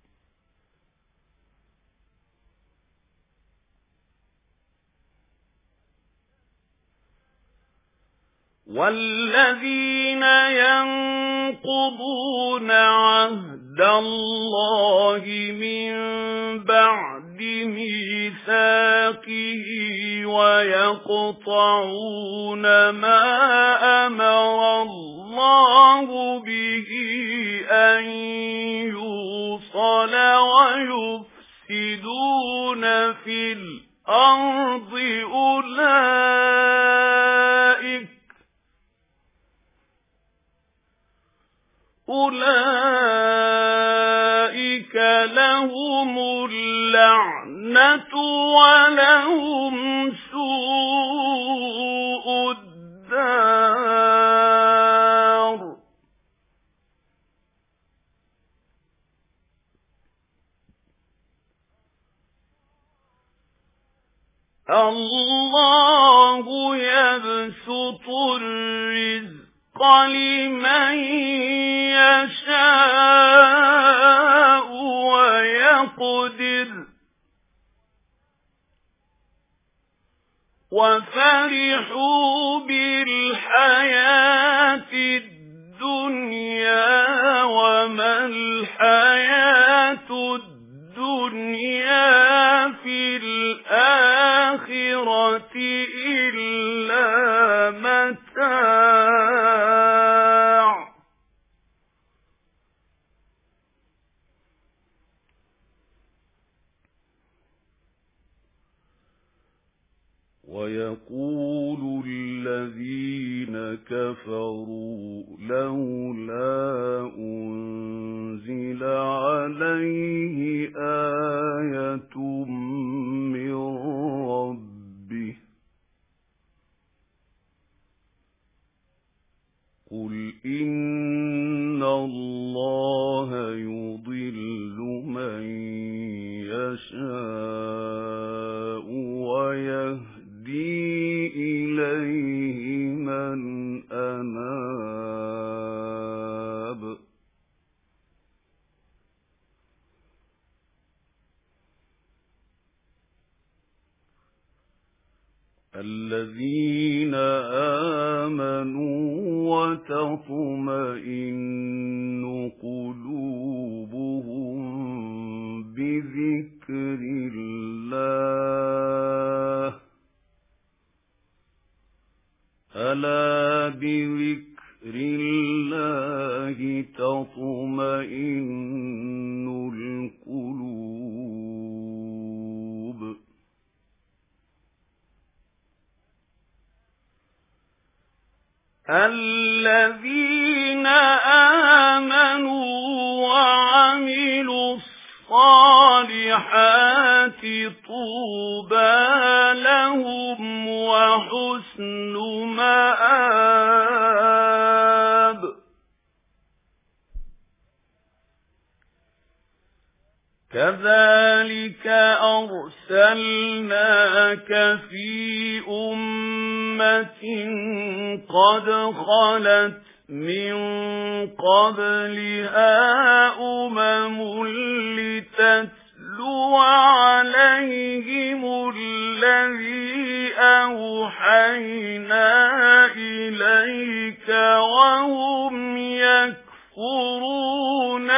والذين ينقضون عهد الله من بعد ميثاقه ويقطعون ما أمر الله به أن يوصل ويفسدون في الأرض أولئك أولئك لهم اللعنة ولهم سوء الدار الله يبسط الرزق لمن يشاء ويقدر وفرحوا بالحياة الدنيا وما الحياة الدنيا في الآخرة إلا متاع ويقول الذين كفروا لولا أنزل عليه آية من ربه قل إن الله يضل من يشاء ويهدي إليه من أناب الذين آمنوا وتطمئن قلوبهم بذكر الله ألا بذكر الله تطمئن القلوب الذين آمنوا وعملوا الصالحات طوبى لهم وحسن مآب كذلك أرسلناك في أمة قد خلت مِنْ قَبْلِهَا أُمَمٌ لِتَتْلُوَ عَلَيْهِمُ الَّذِي أَوْحَيْنَا إِلَيْكَ وَهُمْ يَكْفُرُونَ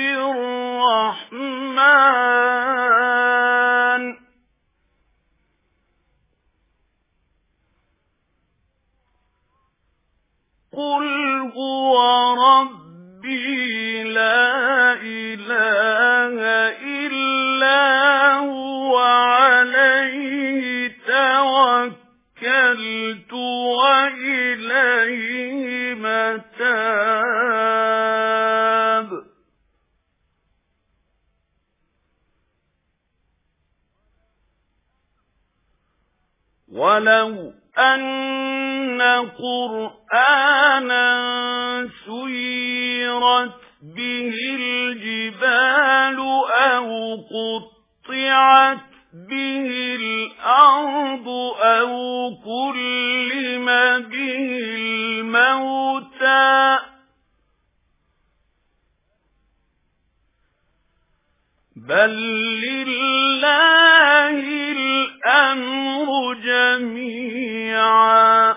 بِالرَّحْمَنِ قُلْ هُوَ رَبِّي لَا إِلَٰهَ إِلَّا هُوَ عَلَيْهِ تَوَكَّلْتُ وَإِلَيْهِ مَتَابِ وَلَوْ أَنَّ قُرْآنًا سُيِّرَتْ بِهِ الْجِبَالُ أَوْ قُطِّعَتْ بِهِ الْأَرْضُ أَوْ كُلِّمَ بِهِ الْمَوْتَى بَل لِّلَّهِ الْأَمْرُ جَمِيعًا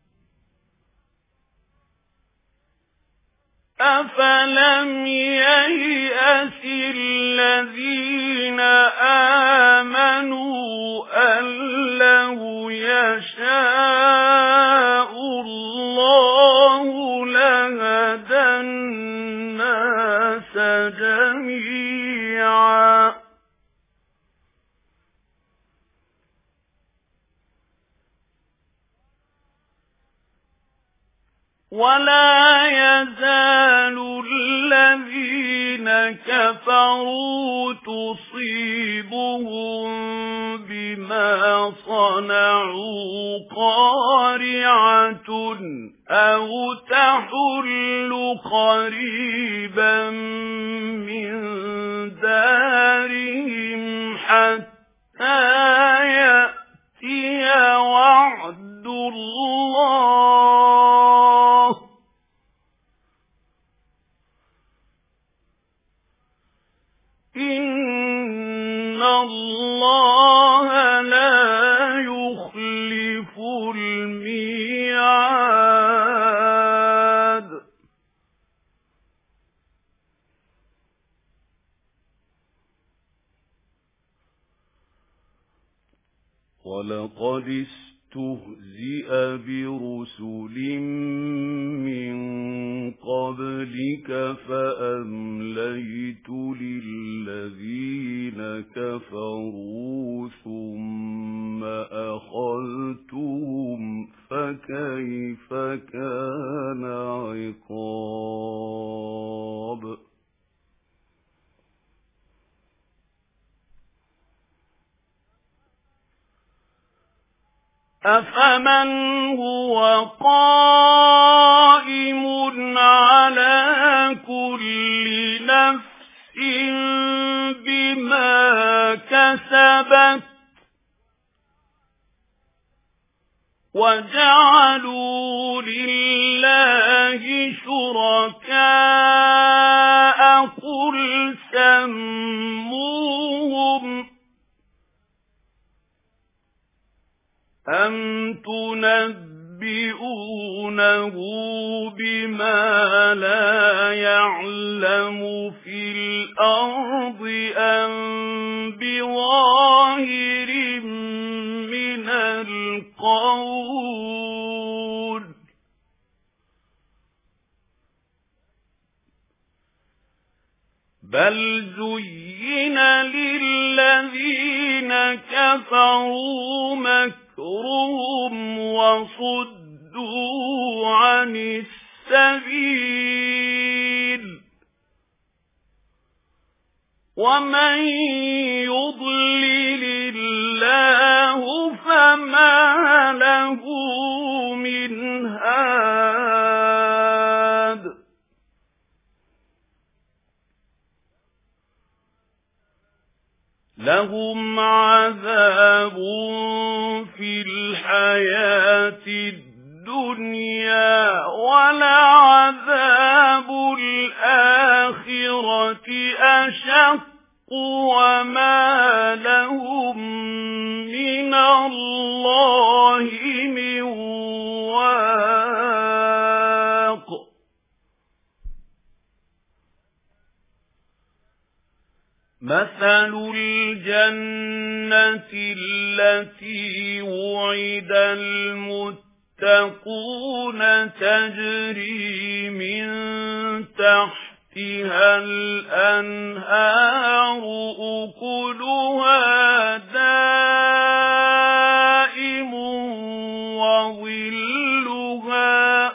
أَفَلَمْ يَيْأَسِ الَّذِينَ آمَنُوا أَن لَّوْ يَشَاءُ اللَّهُ لَهَدَى النَّاسَ جَمِيعًا وَلَا يَزَالُ الَّذِينَ كَفَرُوا تُصِيبُهُم بِمَا صَنَعُوا قَارِعَةٌ أَوْ تَحُلُّ قَرِيبًا مِّن دَارِهِمْ حَتَّى يَأْتِيَ وَعْدُ اللَّهِ إِنَّ اللَّهَ لَا يُخْلِفُ الْمِيعَادَ وَلَقَدِ اسْتُهْزِئَ بِرُسُلٍ مِّن قَبْلِكَ فَأَمْلَيْتُ لِلَّذِينَ كَفَرُوا ثُمَّ أَخَذْتُهُمْ فَكَيْفَ كَانَ عِقَابِ أَفَمَنْ هُوَ قَائِمٌ عَلَى كُلِّ نَفْسٍ بِمَا كَسَبَتْ وَجَعَلُوا لِلَّهِ شُرَكَاءَ قُلْ سَمُّوهُمْ أَمْ تُنَبِّئُونَهُ بِمَا لَا يَعْلَمُ فِي الْأَرْضِ أَمْ بِظَاهِرٍ مِّنَ الْقَوْلِ بَلْ زُيِّنَ لِلَّذِينَ كَفَرُوا مَكْرُهُمْ وَصُدُّوا عَنِ السَّبِيلِ وَمَن يُضْلِلِ اللَّهُ فَمَا لَهُ مِنْ هَادٍ لَهُمْ عَذَابٌ فِي الْحَيَاةِ الدنيا ولعذاب الآخرة أشق وما لهم من الله من واق. مثل الجنة التي وعد المتقون تجري من تحتها الأنهار أكلها دائم وظلها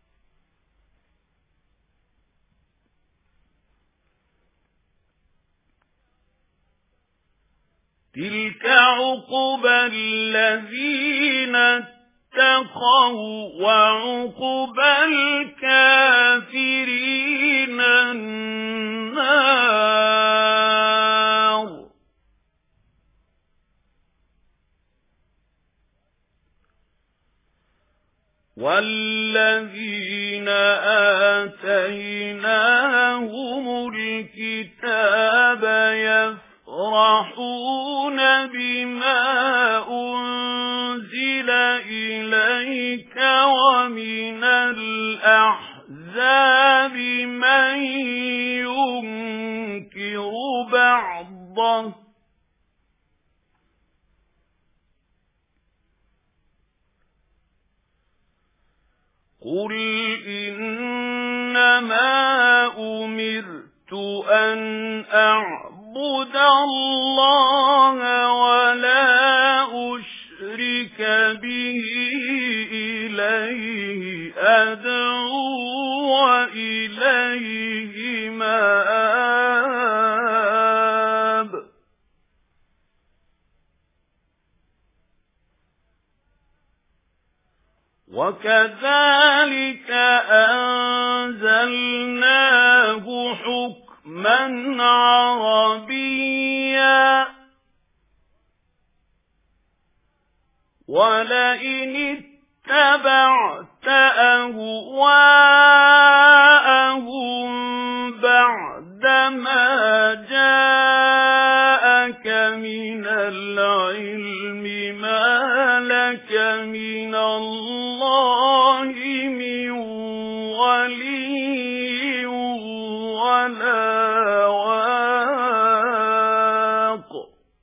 تلك عقبى الذين اتقوا وعقبى الكافرين النار. والذين آتيناهم الكتاب يفرحون بما أنزل إليك ومن الأحزاب من ينكر بعضه قل إنما أمرت أن أعبد الله ولا أشرك به إليه أدعو وإليه مآب. وكذلك أنزلناه حكما عربيا ولئن اتبعت أهواءهم بعدما جاءك من العلم ما لك من الله من ولي ولا واق.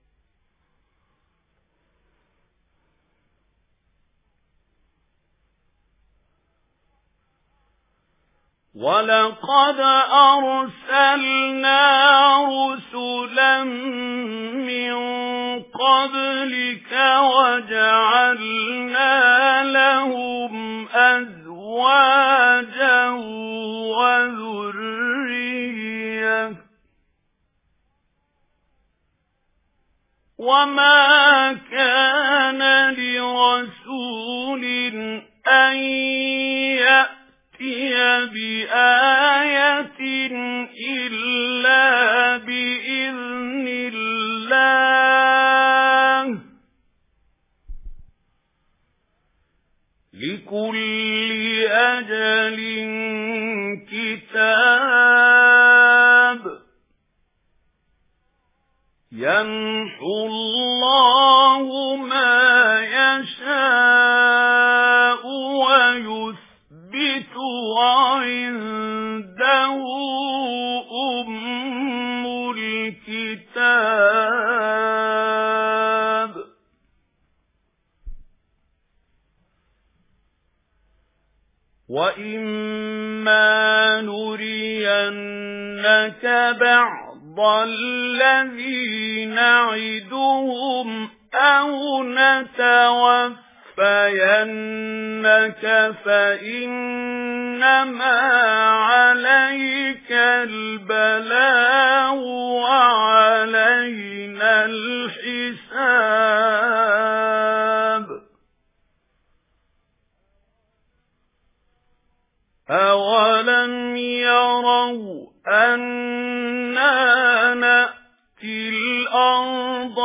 ولقد أرسلنا رسلا من قبلك وجعلنا لهم أزواجا وذرية وما كان لرسول أن يأتي بآية إلا بإذن الله لكل أجل كتاب يمحو الله ما يشاء ويثبت وعنده أم الكتاب. وإما نرينك بعض الذي نعدهم أو نتوفينك فإنما عليك البلاغ وعلينا الحساب. أولم يروا أنا نأتي الأرض وَالْأَرْضَ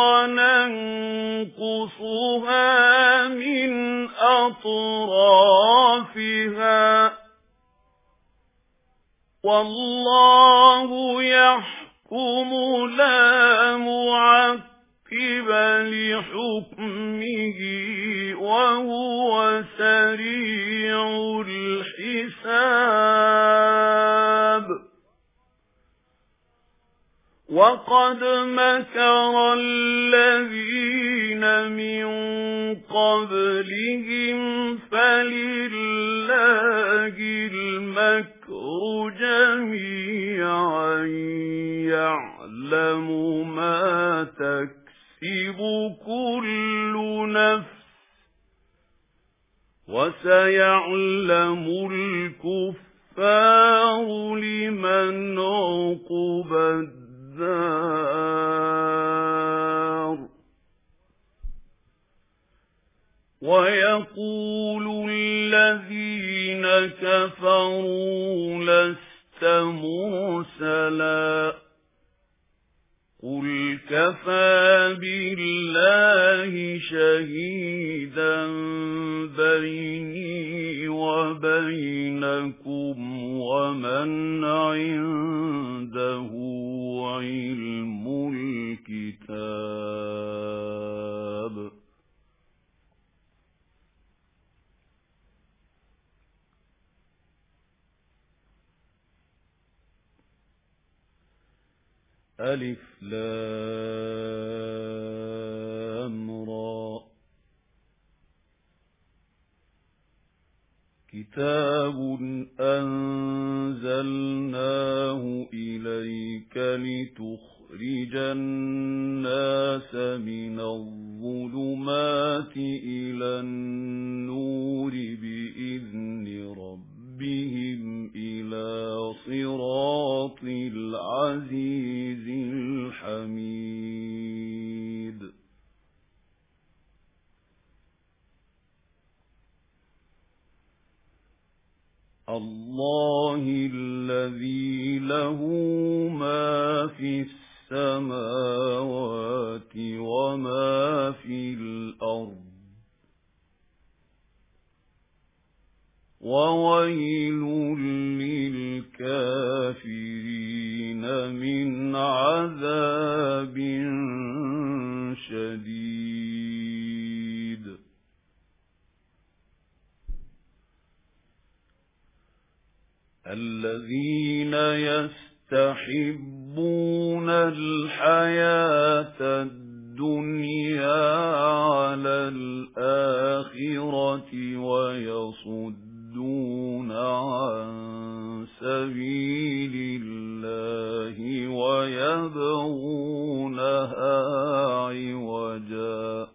نَنقُصُهَا مِنْ أَطْرَافِهَا وَاللَّهُ يَحْكُمُ لَا مُعَقِّبَ لِحُكْمِهِ وَهُوَ سَرِيعُ الْحِسَابِ وَقَدْ مَكَرَ الَّذِينَ مِنْ قَبْلِهِمْ فَلِلَّهِ الْمَكْرُ جَمِيعًا يَعْلَمُ مَا تَكْسِبُ كُلُّ نَفْسٍ وَسَيَعْلَمُ الْكُفَّارُ لِمَنْ عُقْبَى الدَّارِ وَيَقُولُ الَّذِينَ كَفَرُوا لَسْتَ مُرْسَلًا قُلْ كَفَى بِاللَّهِ شَهِيدًا بَيْنِي وَبَيْنَكُمْ وَمَنْ عِندَهُ عِلْمُ الْكِتَابِ ألف لام را كتاب أنزلناه إليك لتخرج الناس من الظلمات إلى النور بإذن ربهم إلى صراط العزيز الحميد الله الذي له ما في السماوات وما في الأرض وويل للكافرين من عذاب شديد الذين يستحبون الحياة الدنيا على الآخرة ويصدون عن سبيل الله ويبغونها عوجا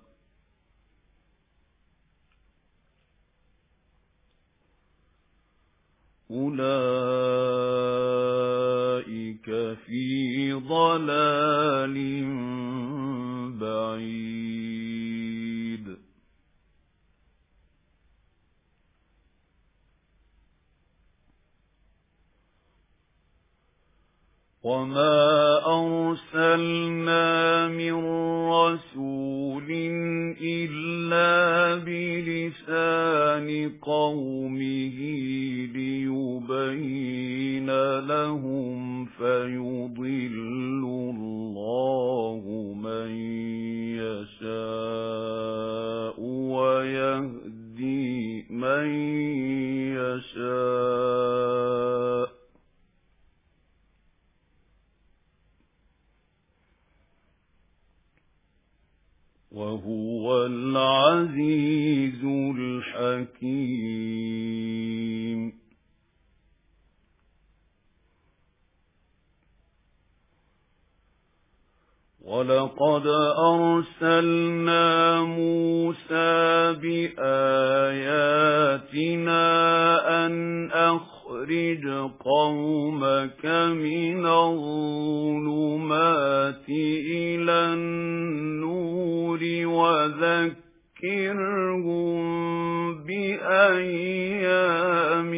أولئك في ضلال بعيد وما أرسلنا من رسول إلا بلسان قومه ليبين لهم فيضل الله من يشاء ويهدي من يشاء وهو العزيز الحكيم ولقد أرسلنا موسى بآياتنا أن أخرج قومك من الظلمات إلى النور وذكرهم بأيام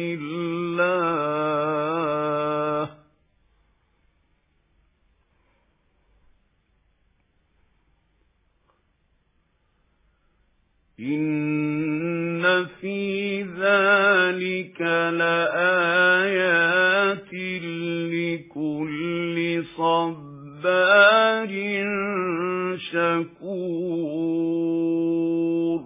الله ذَلِكَ لَآيَاتٍ لِكُلِّ صَبَّارٍ شَكُورٍ.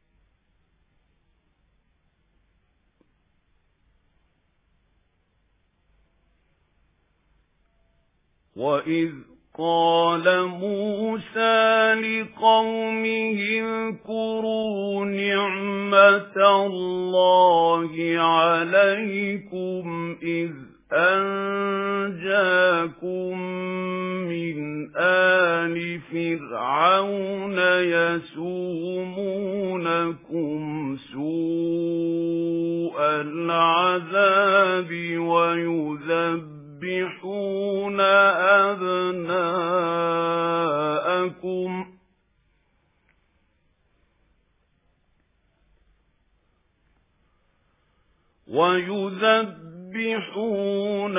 وَإِذْ قَالَ مُوسَى لِقَوْمِهِ اذْكُرُوا نِعْمَةَ اللَّهِ عَلَيْكُمْ إِذْ أَنْجَاكُمْ مِنْ آلِ فِرْعَوْنَ يَسُومُونَكُمْ سُوءَ الْعَذَابِ وَيُذَبِّحُونَ أَبْنَاءَكُمْ وَيُذَبِّحُونَ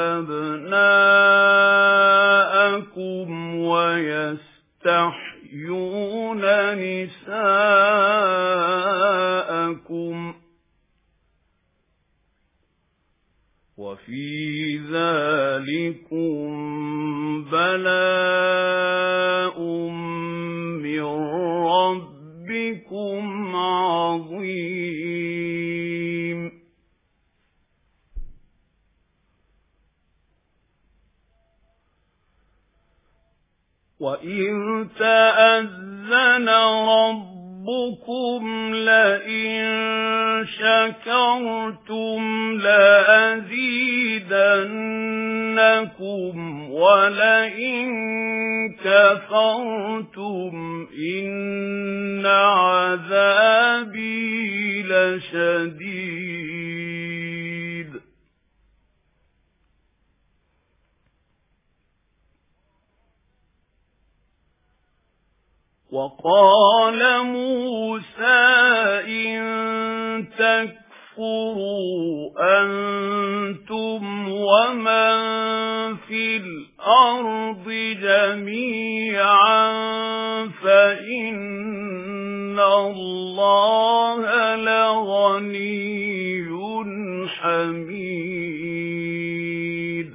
أَبْنَاءَكُمْ وَيَسْتَحْيُونَ نِسَاءَكُمْ وَفِي ذَلِكُمْ بَلَاءٌ مِّن رَّبِّكُمْ عَظِيمٌ. وَإِذْ تَأَذَّنَ رَبُّكُمْ لَئِن شَكَرْتُمْ لَأَزِيدَنَّكُمْ وَلَئِن كَفَرْتُمْ إِنَّ عَذَابِي لَشَدِيدٌ. وَقَالَ مُوسَى إِن تَكْفُرُوا أَنْتُمْ وَمَنْ فِي الْأَرْضِ جَمِيعًا فَإِنَّ اللَّهَ لَغَنِيٌّ حَمِيدٌ.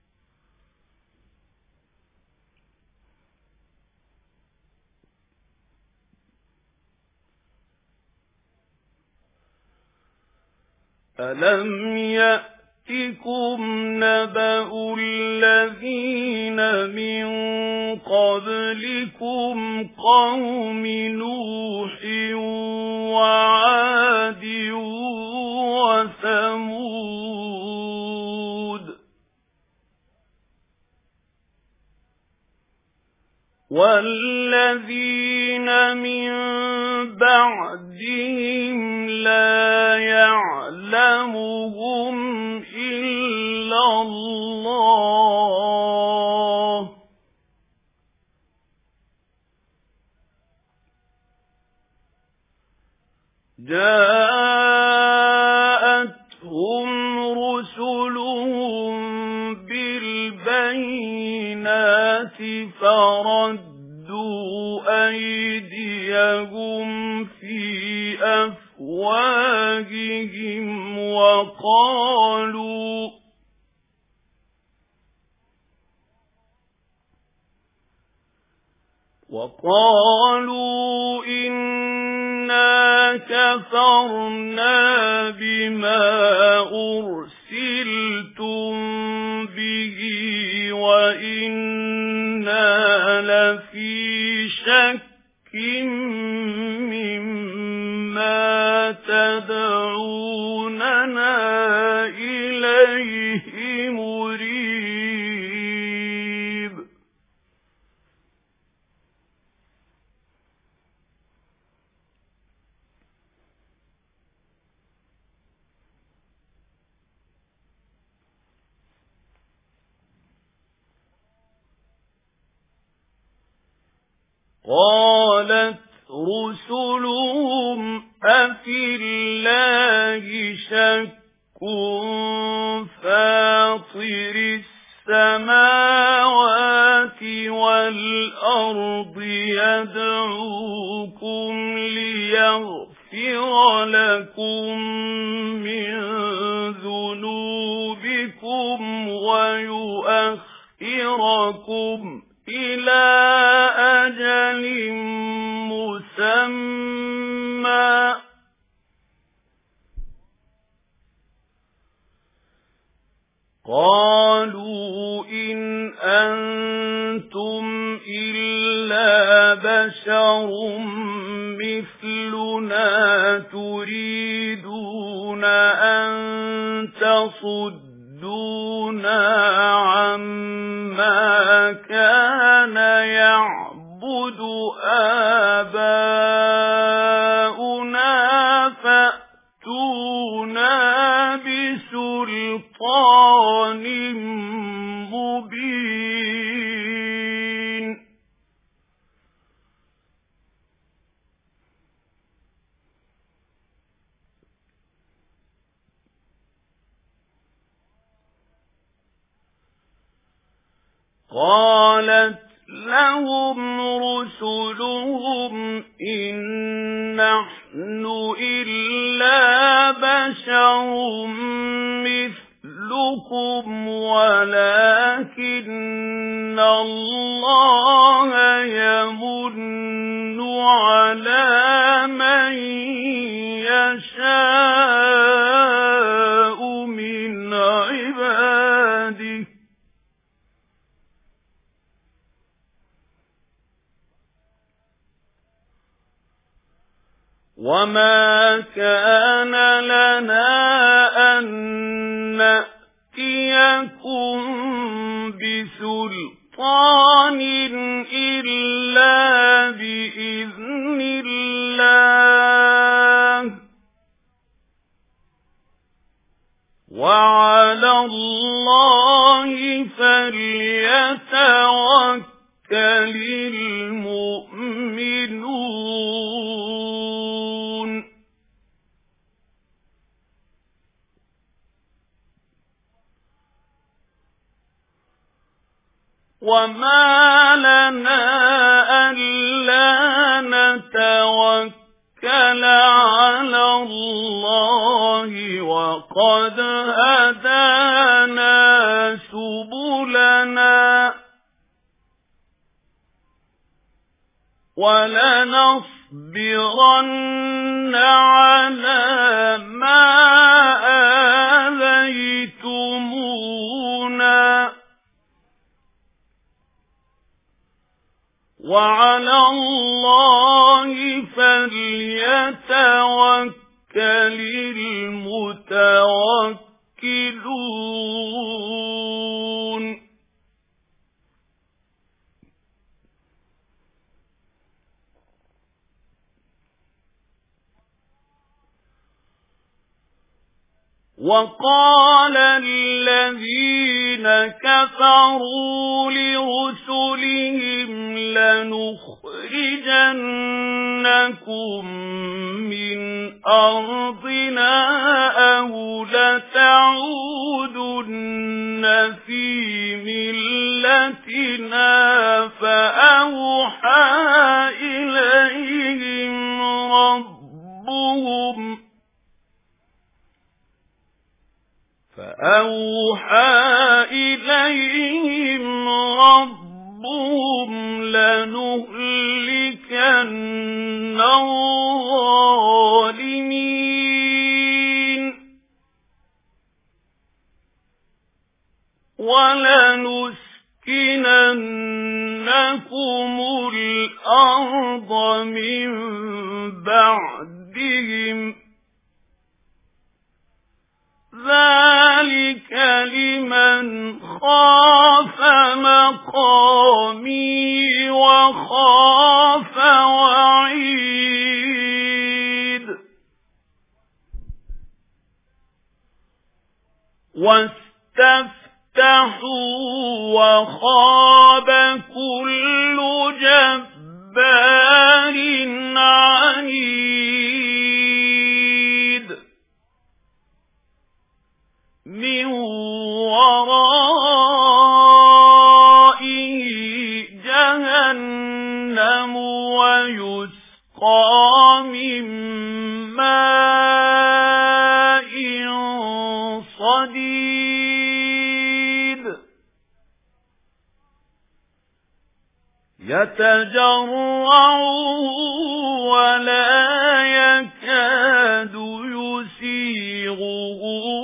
أَلَمْ يَأْتِكُمْ نَبَأُ الَّذِينَ مِنْ قَبْلِكُمْ قَوْمِ نُوحٍ وَعَادٍ وَثَمُودَ وَالَّذِينَ مِنْ بَعْدِهِمْ لَا يَعْلَمُهُمْ إِلَّا اللَّهُ جَاءَتْهُمْ رُسُلُهُم بِالْبَيِّنَاتِ فَرَدُّوا أَيْدِيَهُمْ فِي أَفْوَاهِهِمْ وَقَالُوا وَقَالُوا إِنَّا كَفَرْنَا بِمَا أُرْسِلْتُمْ بِهِ وَإِنَّا لَفِي شَكٍّ مِّمَّا تَدْعُونَنَا إِلَيْهِ مُرِيبٍ. قَالَتْ رُسُلُهُمْ أَفِي اللَّهِ شَكٌّ فَاطِرِ السَّمَاوَاتِ وَالْأَرْضِ يَدْعُوكُمْ لِيَغْفِرَ لكم من ذنوبكم ويؤخركم إلى أجل مسمى قالوا إن أنتم إلا بشر مثلنا تريدون أن تصدونا عما كان يعبد آباؤنا فأتونا بسلطان مبين قالت لهم رسلهم إن نحن إلا بشر مثلكم ولكن الله يمن على من يشاء من عباده وما كان لنا أن نأتيكم بسلطان إلا بإذن الله وعلى الله فليتوكل المؤمنون وما لنا ألا نتوكل على الله وقد هدانا سبلنا ولنصبرن على ما آذيتمونا وعلى الله فليتوكل المتوكلون وقال الذين كفروا لرسلهم لنخرجنكم من أرضنا أو لتعودن في ملتنا فأوحى إليهم ربهم فأوحى إليهم ربهم لنهلكن الظالمين ولنسكننكم الأرض من بعدهم ذلك لمن خاف مقامي وخاف وعيد واستفتحوا وخاب كل جبار عنيد من ورائه جهنم ويسقى من ماء حديد يتجرعه ولا يكاد يسيغه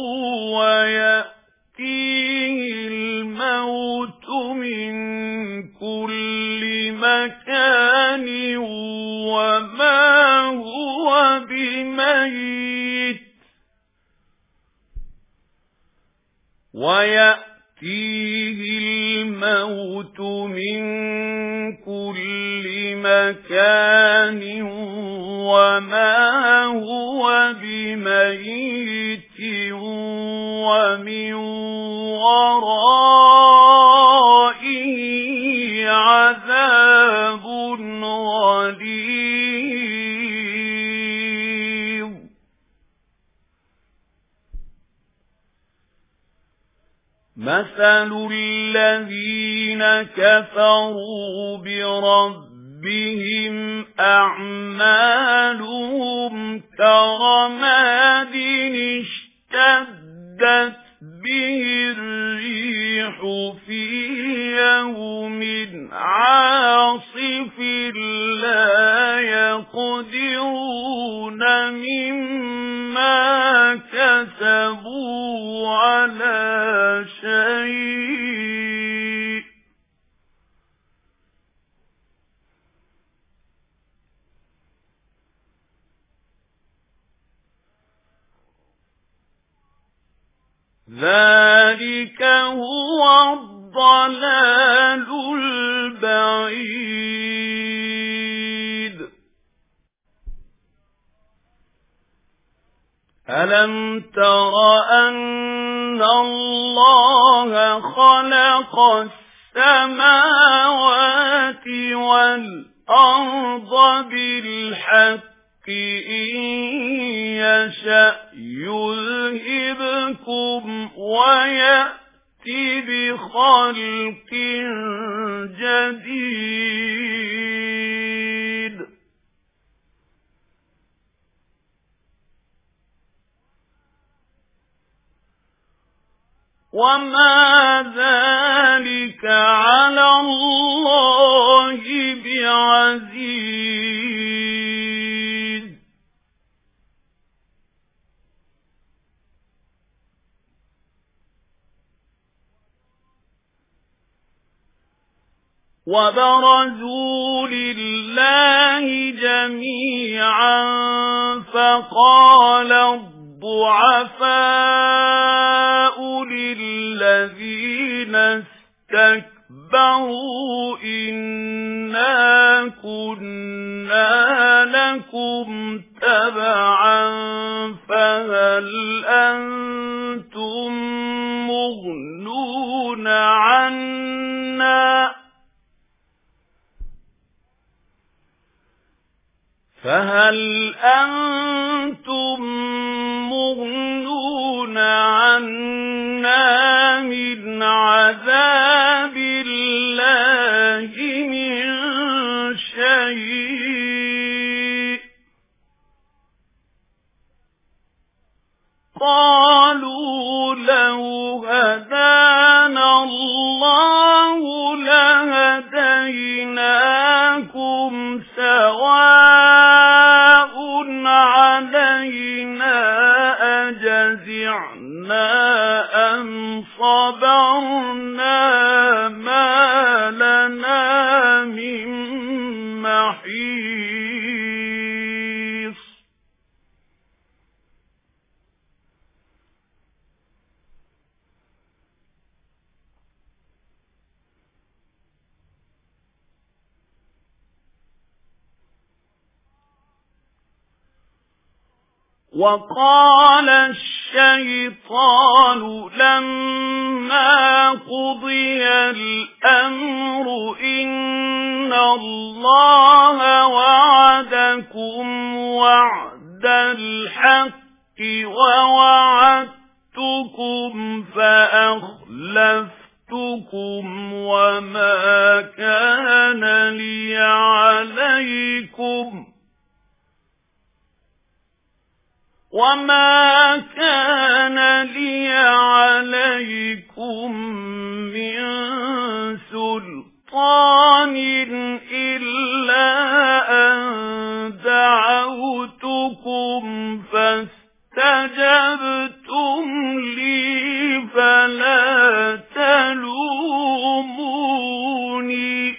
ويأتيه الموت من كل مكان وما هو بميت ويأتيه الموت من كل مكان وما هو بميت ومن ورائه عذاب غليظ. مثل الذين كفروا بربهم أعمالهم كرماد اشتدت به الريح في يوم عاصف لا يقدرون مما كسبوا على شيء ذلك هو الضلال البعيد. ألم تر أن الله خلق السماوات والأرض بالحق إن يشأ يذهبكم ويأتي بخلق جديد. وما ذلك على الله بعزيز. وبرزوا لله جميعا فقال الضعفاء للذين استكبروا إنا كنا لكم تبعا فهل أنتم مغنون عنا فهل أنتم مغنون عنا من عذاب الله من شيء قالوا لو هدانا الله لهديناكم سواء علينا أجزعنا أم صبرنا ما لنا من محيص. وقال الشيطان لما قضي الأمر إن الله وعدكم وعد الحق ووعدتكم فأخلفتكم وما كان لي عليكم وما كان لي عليكم من سلطان إلا أن دعوتكم فاستجبتم لي فلا تلوموني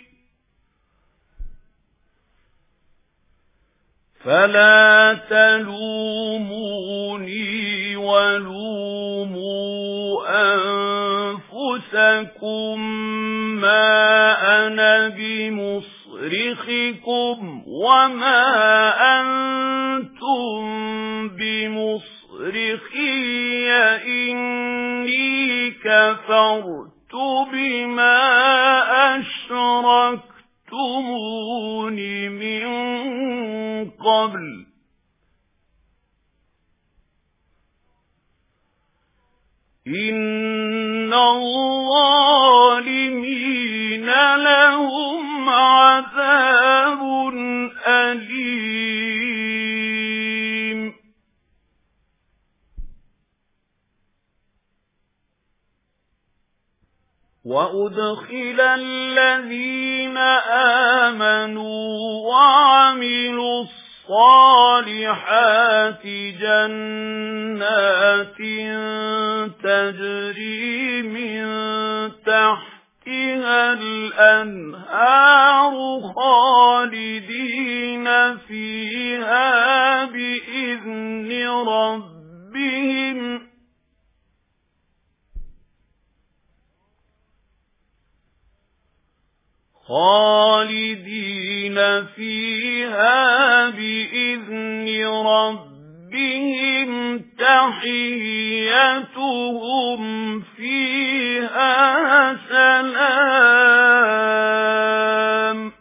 فلا تلوموني ولوموا أنفسكم ما أنا بمصرخكم وما أنتم بمصرخي إني كفرت بما أشركتمون من قبل إن الظالمين لهم عذاب أليم. وأدخل الذين آمنوا وعملوا الصالحات جنات تجري من تحتها الأنهار خالدين فيها بإذن ربهم خالدين فيها بإذن ربهم تحيتهم فيها سلام.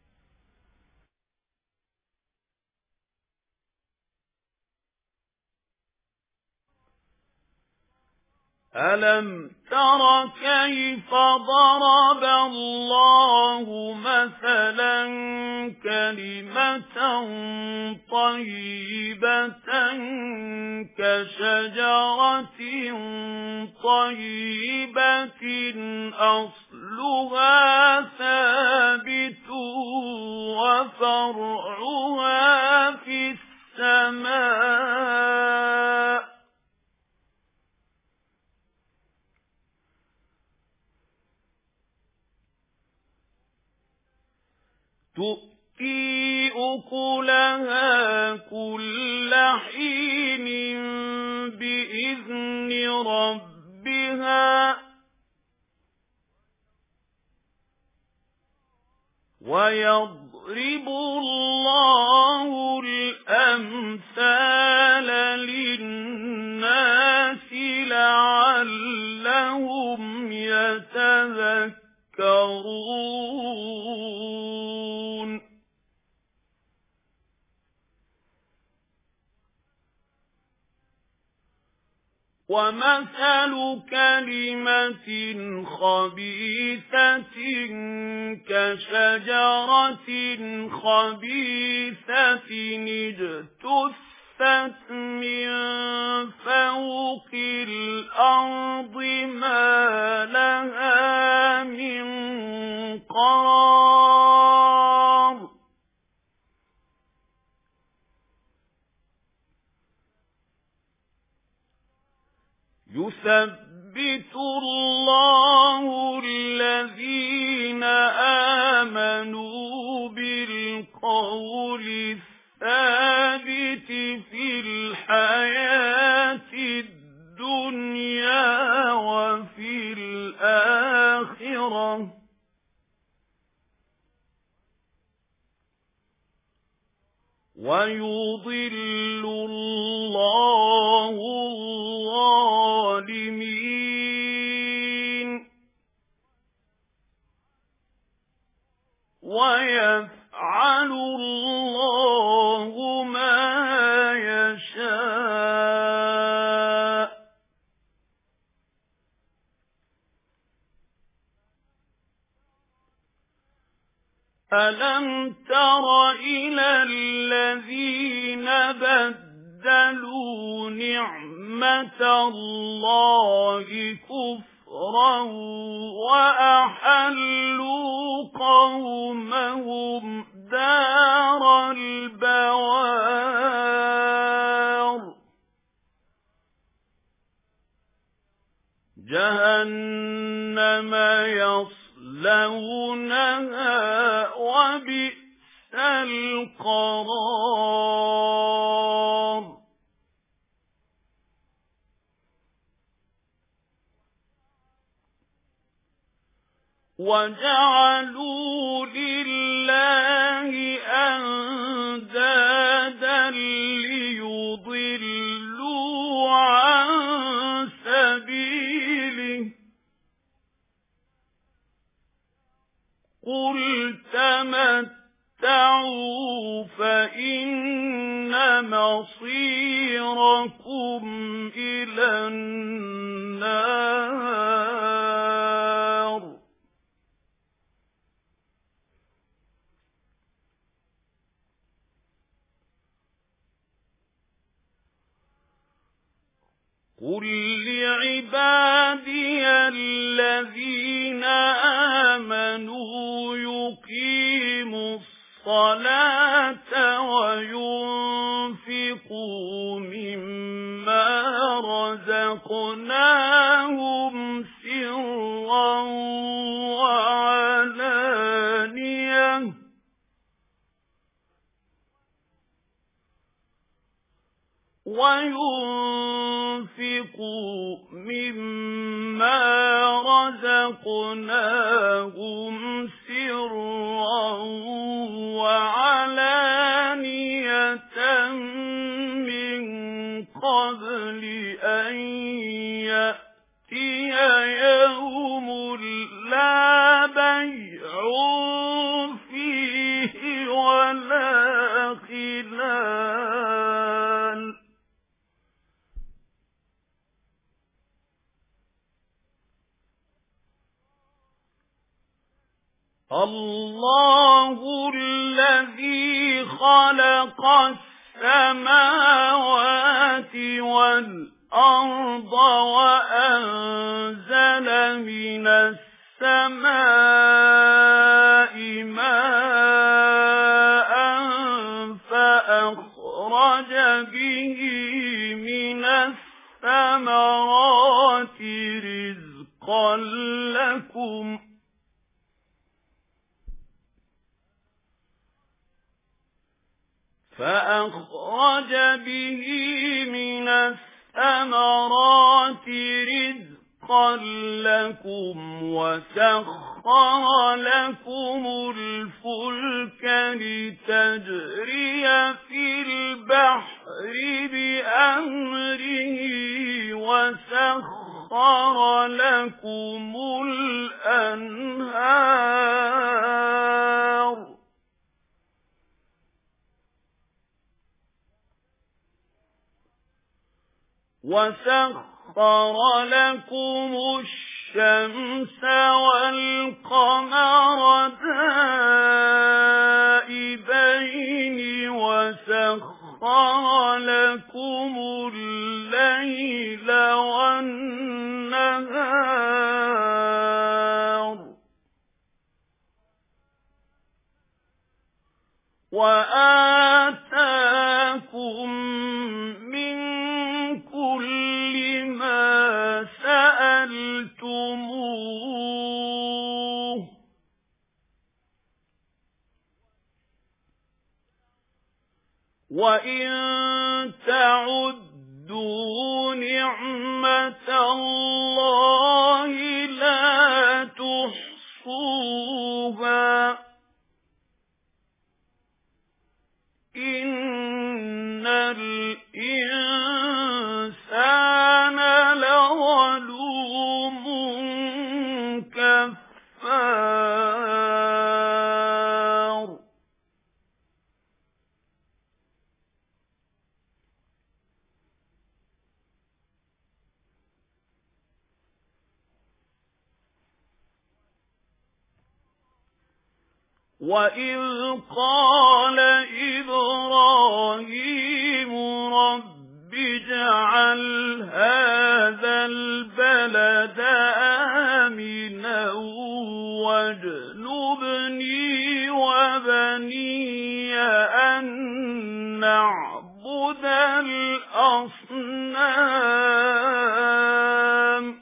ألم تر كيف ضرب الله مثلا كلمة طيبة كشجرة طيبة أصلها ثابت وفرعها في السماء تؤتي أكلها كل حين بإذن ربها ويضرب الله الأمثال للناس لعلهم يتذكرون. ومثل كلمة خبيثة كشجرة خبيثة اجتثت من فوق الأرض ما لها من قرار. يثبت الله الذين آمنوا بالقول الثابت في الحياة الدنيا وفي الآخرة ويضل الله الظالمين ويفعل الله ما يشاء. ألم تر إلى الذين بدلوا وَبَدَّلُوا نِعْمَةَ اللَّهِ كُفْرًا وَأَحَلُّوا قَوْمَهُمْ دَارَ الْبَوَارِ جَهَنَّمَ يَصْلَوْنَهَا وَبِئْسَ الْقَرَارُ وَجَعَلُوا لِلَّهِ أَندَادًا لِيُضِلُّوا عَن سَبِيلِهِ قُلْ تَمَتَّعُوا فَإِنَّ مَصِيرَكُمْ إِلَى النَّارِ قُل لِّعِبَادِيَ الَّذِينَ آمَنُوا يُقِيمُوا الصَّلَاةَ وَيُنفِقُوا مِمَّا رَزَقْنَاهُمْ سِرًّا وَعَلَانِيَةً وَيُنْفِقُوا مِمَّا رَزَقْنَاهُمْ سِرًّا وَعَلَانِيَةً مِنْ قَبْلِ أَنْ يَأْتِيَ يَوْمٌ لَا بَيْعٌ فِيهِ وَلَا خِلَالٌ اللَّهُ الَّذِي خَلَقَ السَّمَاوَاتِ وَالْأَرْضَ وَأَنزَلَ مِنَ السَّمَاءِ مَاءً فَأَخْرَجَ بِهِ مِنَ الثَّمَرَاتِ رِزْقًا لَكُمْ فَأَخْرَجَ بِهِ مِنَ الثَّمَرَاتِ رِزْقًا لَكُمْ وَسَخَّرَ لَكُمُ الْفُلْكَ لِتَجْرِيَ فِي الْبَحْرِ بِأَمْرِهِ وَسَخَّرَ لَكُمُ الْأَنْهَارَ وَسَخَّرَ لَكُمُ الشَّمْسَ وَالْقَمَرَ دَائِبَيْنِ وَسَخَّرَ لَكُمُ اللَّيْلَ وَالنَّهَارَ وَآتَاكُم مِّن كُلِّ مَا سَأَلْتُمُوهُ وَإِن تَعُدُّوا نِعْمَةَ اللَّهِ لَا تُحْصُوهَا إِنَّ الْإِنسَانَ لَظَلُومٌ كَفَّارٌ وَإِذْ قَالَ إِبْرَاهِيمُ رَبِّ اجعل هذا البلد آمنا واجنبني وبني أن نعبد الأصنام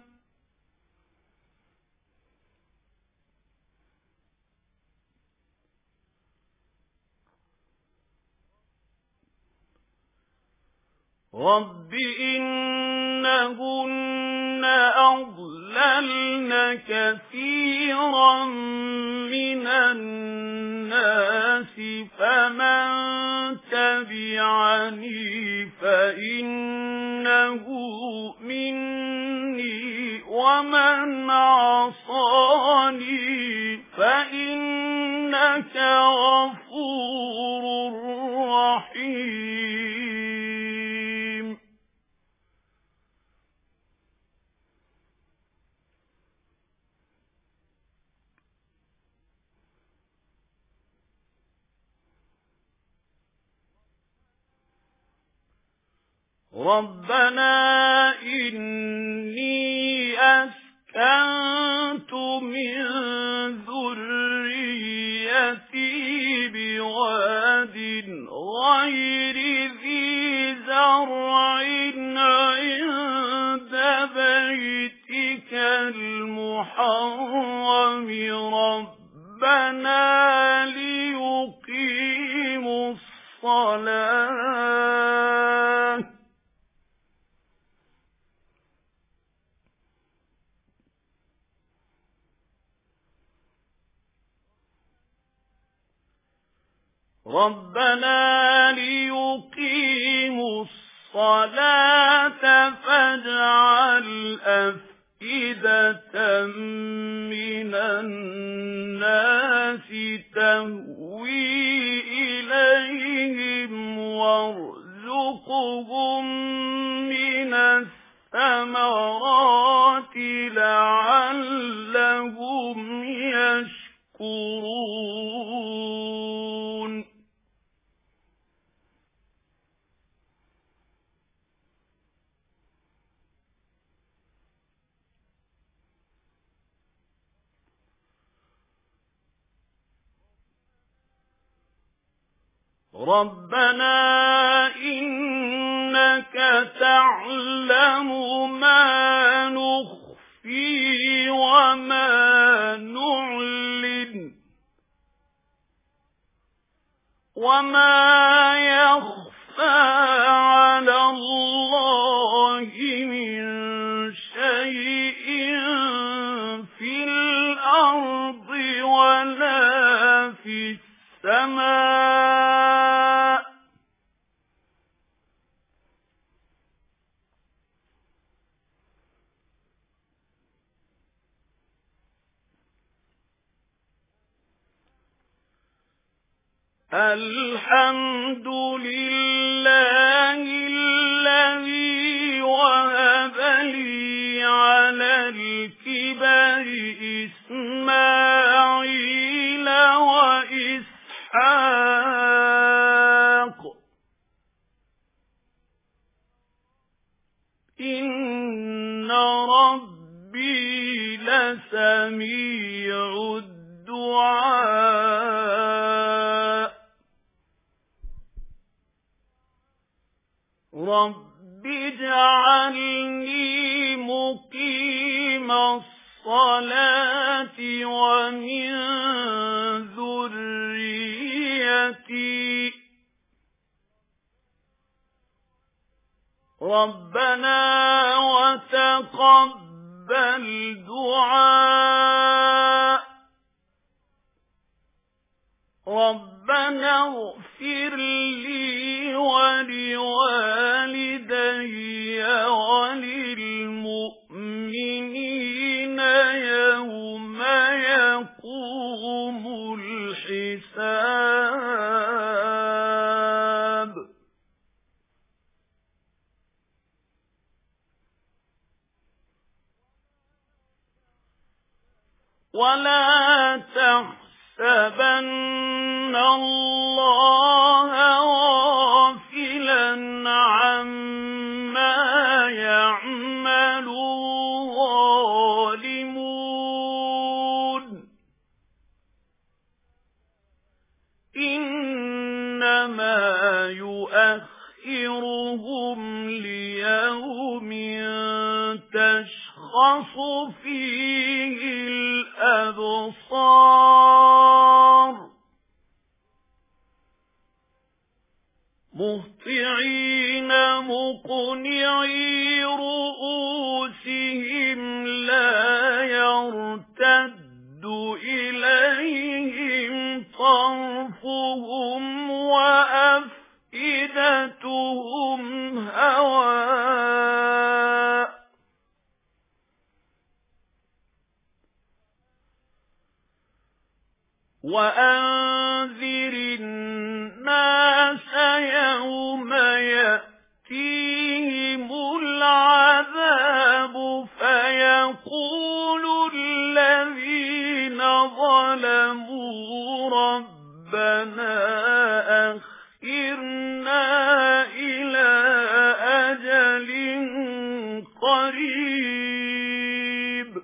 رب إنهن أضللن كثيرا من الناس فمن تبعني فإنه مني ومن عصاني فإنك غفور رحيم ربنا إني أسكنت من ذريتي بواد غير ذي زرع عند بيتك المحرم ربنا ليقيموا الصلاة ربنا ليقيموا الصلاة فاجعل أفئدة من الناس تهوي إليهم وارزقهم من الثمرات لعلهم يشكرون ربنا إنك تعلم ما نخفي وما نعلن وما يخفى على الله من شيء في الأرض ولا في السماء الحمد لله الذي وهب لي على الكبر إسماعيل وإسحاق إن ربي لسميع الدعاء رب اجعلني مقيم الصلاة ومن ذريتي ربنا وتقبل دعاء ربنا اغفر لي ولوالدي وللمؤمنين يوم يقوم الحساب ولا تحسبن الله غافلا عما ونيسرهم ليوم تشخص فيه الأبصار مهطعين مقنعي رؤوسهم لا يرتد إليهم طرفهم وأفئدتهم هواء وأنذر الناس يوم يأتيهم العذاب فيقول الذين ظلموا ربنا أخرنا إلى أجل قريب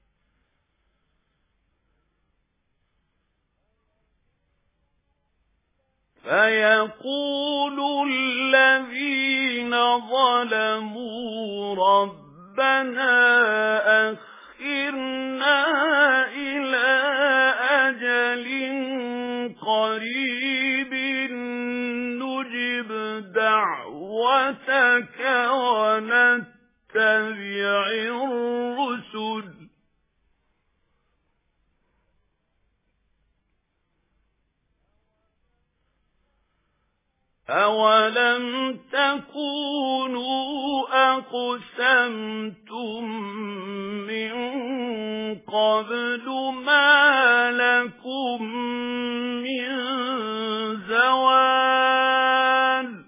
فيقول الذين ظلموا ربنا أخرنا إلى أجل قريب نجب دعوتك ونتبع الرسل أَوَلَمْ تَكُونُوا أَقْسَمْتُمْ مِنْ قَبْلُ مَا لَكُمْ مِنْ زَوَالٍ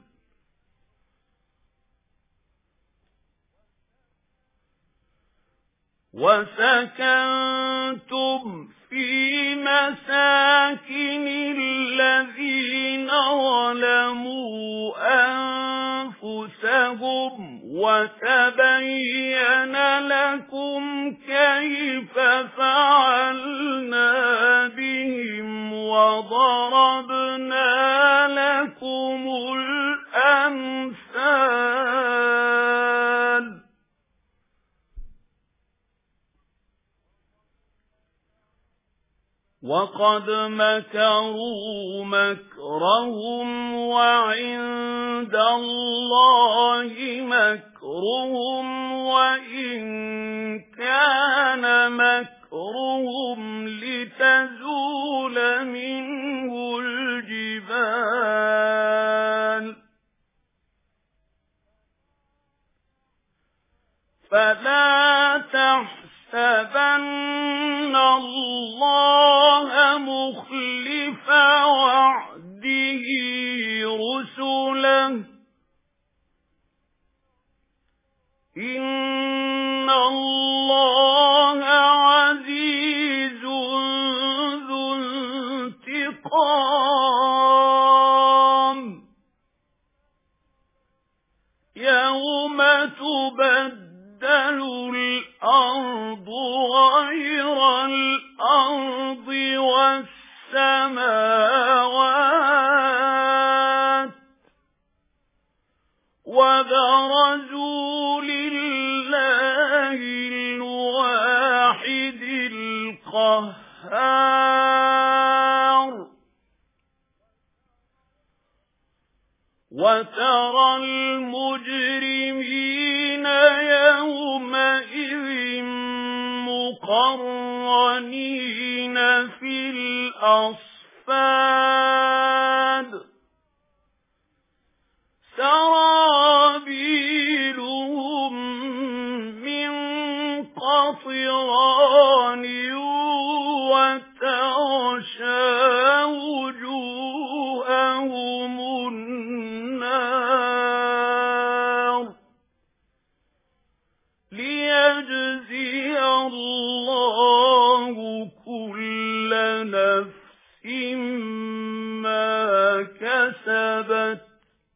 وَسَكَنْتُمْ في مساكن الذين ظلموا أنفسهم وتبين لكم كيف فعلنا بهم وضربنا لكم الأمثال وَقَدْ مَكَرُوا مَكْرَهُمْ وَعِندَ اللَّهِ مَكْرُهُمْ وَإِنْ كَانَ مَكْرُهُمْ لِتَزُولَ مِنْهُ الْجِبَالُ فَلَا تَحْسَبَنَّ اللَّهَ مُخْلِفَ وَعْدِهِ رُسُلَهُ إِنَّ اللَّهَ عَزِيزٌ ذُو انتِقَامٍ يَوْمَ تُبَدَّلُ الْأَرْضُ غَيْرَ الْأَرْضِ وَالسَّمَاوَاتُ وَبَرَزُوا لِلَّهِ الْوَاحِدِ الْقَهَّارِ وَتَرَى الْمُجْرِمِينَ يَوْمَئِذٍ مُقَرَّنِينَ فِي الْأَصْفَادِ سَرَابِيلُهُم مِّن قَطِرَانٍ وَتَغْشَىٰ وُجُوهَهُمُ النَّارُ لِيَجْزِيَ اللَّهُ كُلَّ نَفْسٍ مَا كَسَبَتْ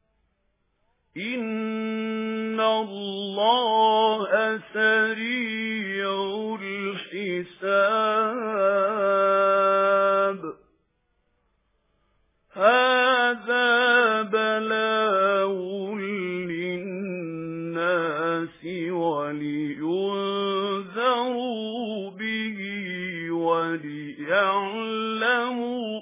إِنَّ اللَّهَ سَرِيعُ الْحِسَابِ هَذَا بَلَاغٌ لِيُنذَرُوا بِهِ وَلِيَعْلَمُوا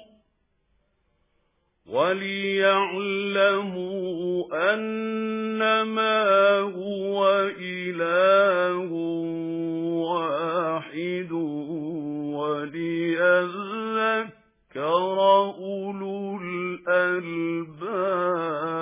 وَلِيَعْلَمُوا أَنَّمَا هُوَ إِلَٰهٌ وَاحِدٌ وَلِيَذَّكَّرَ أُولُو الْأَلْبَابِ.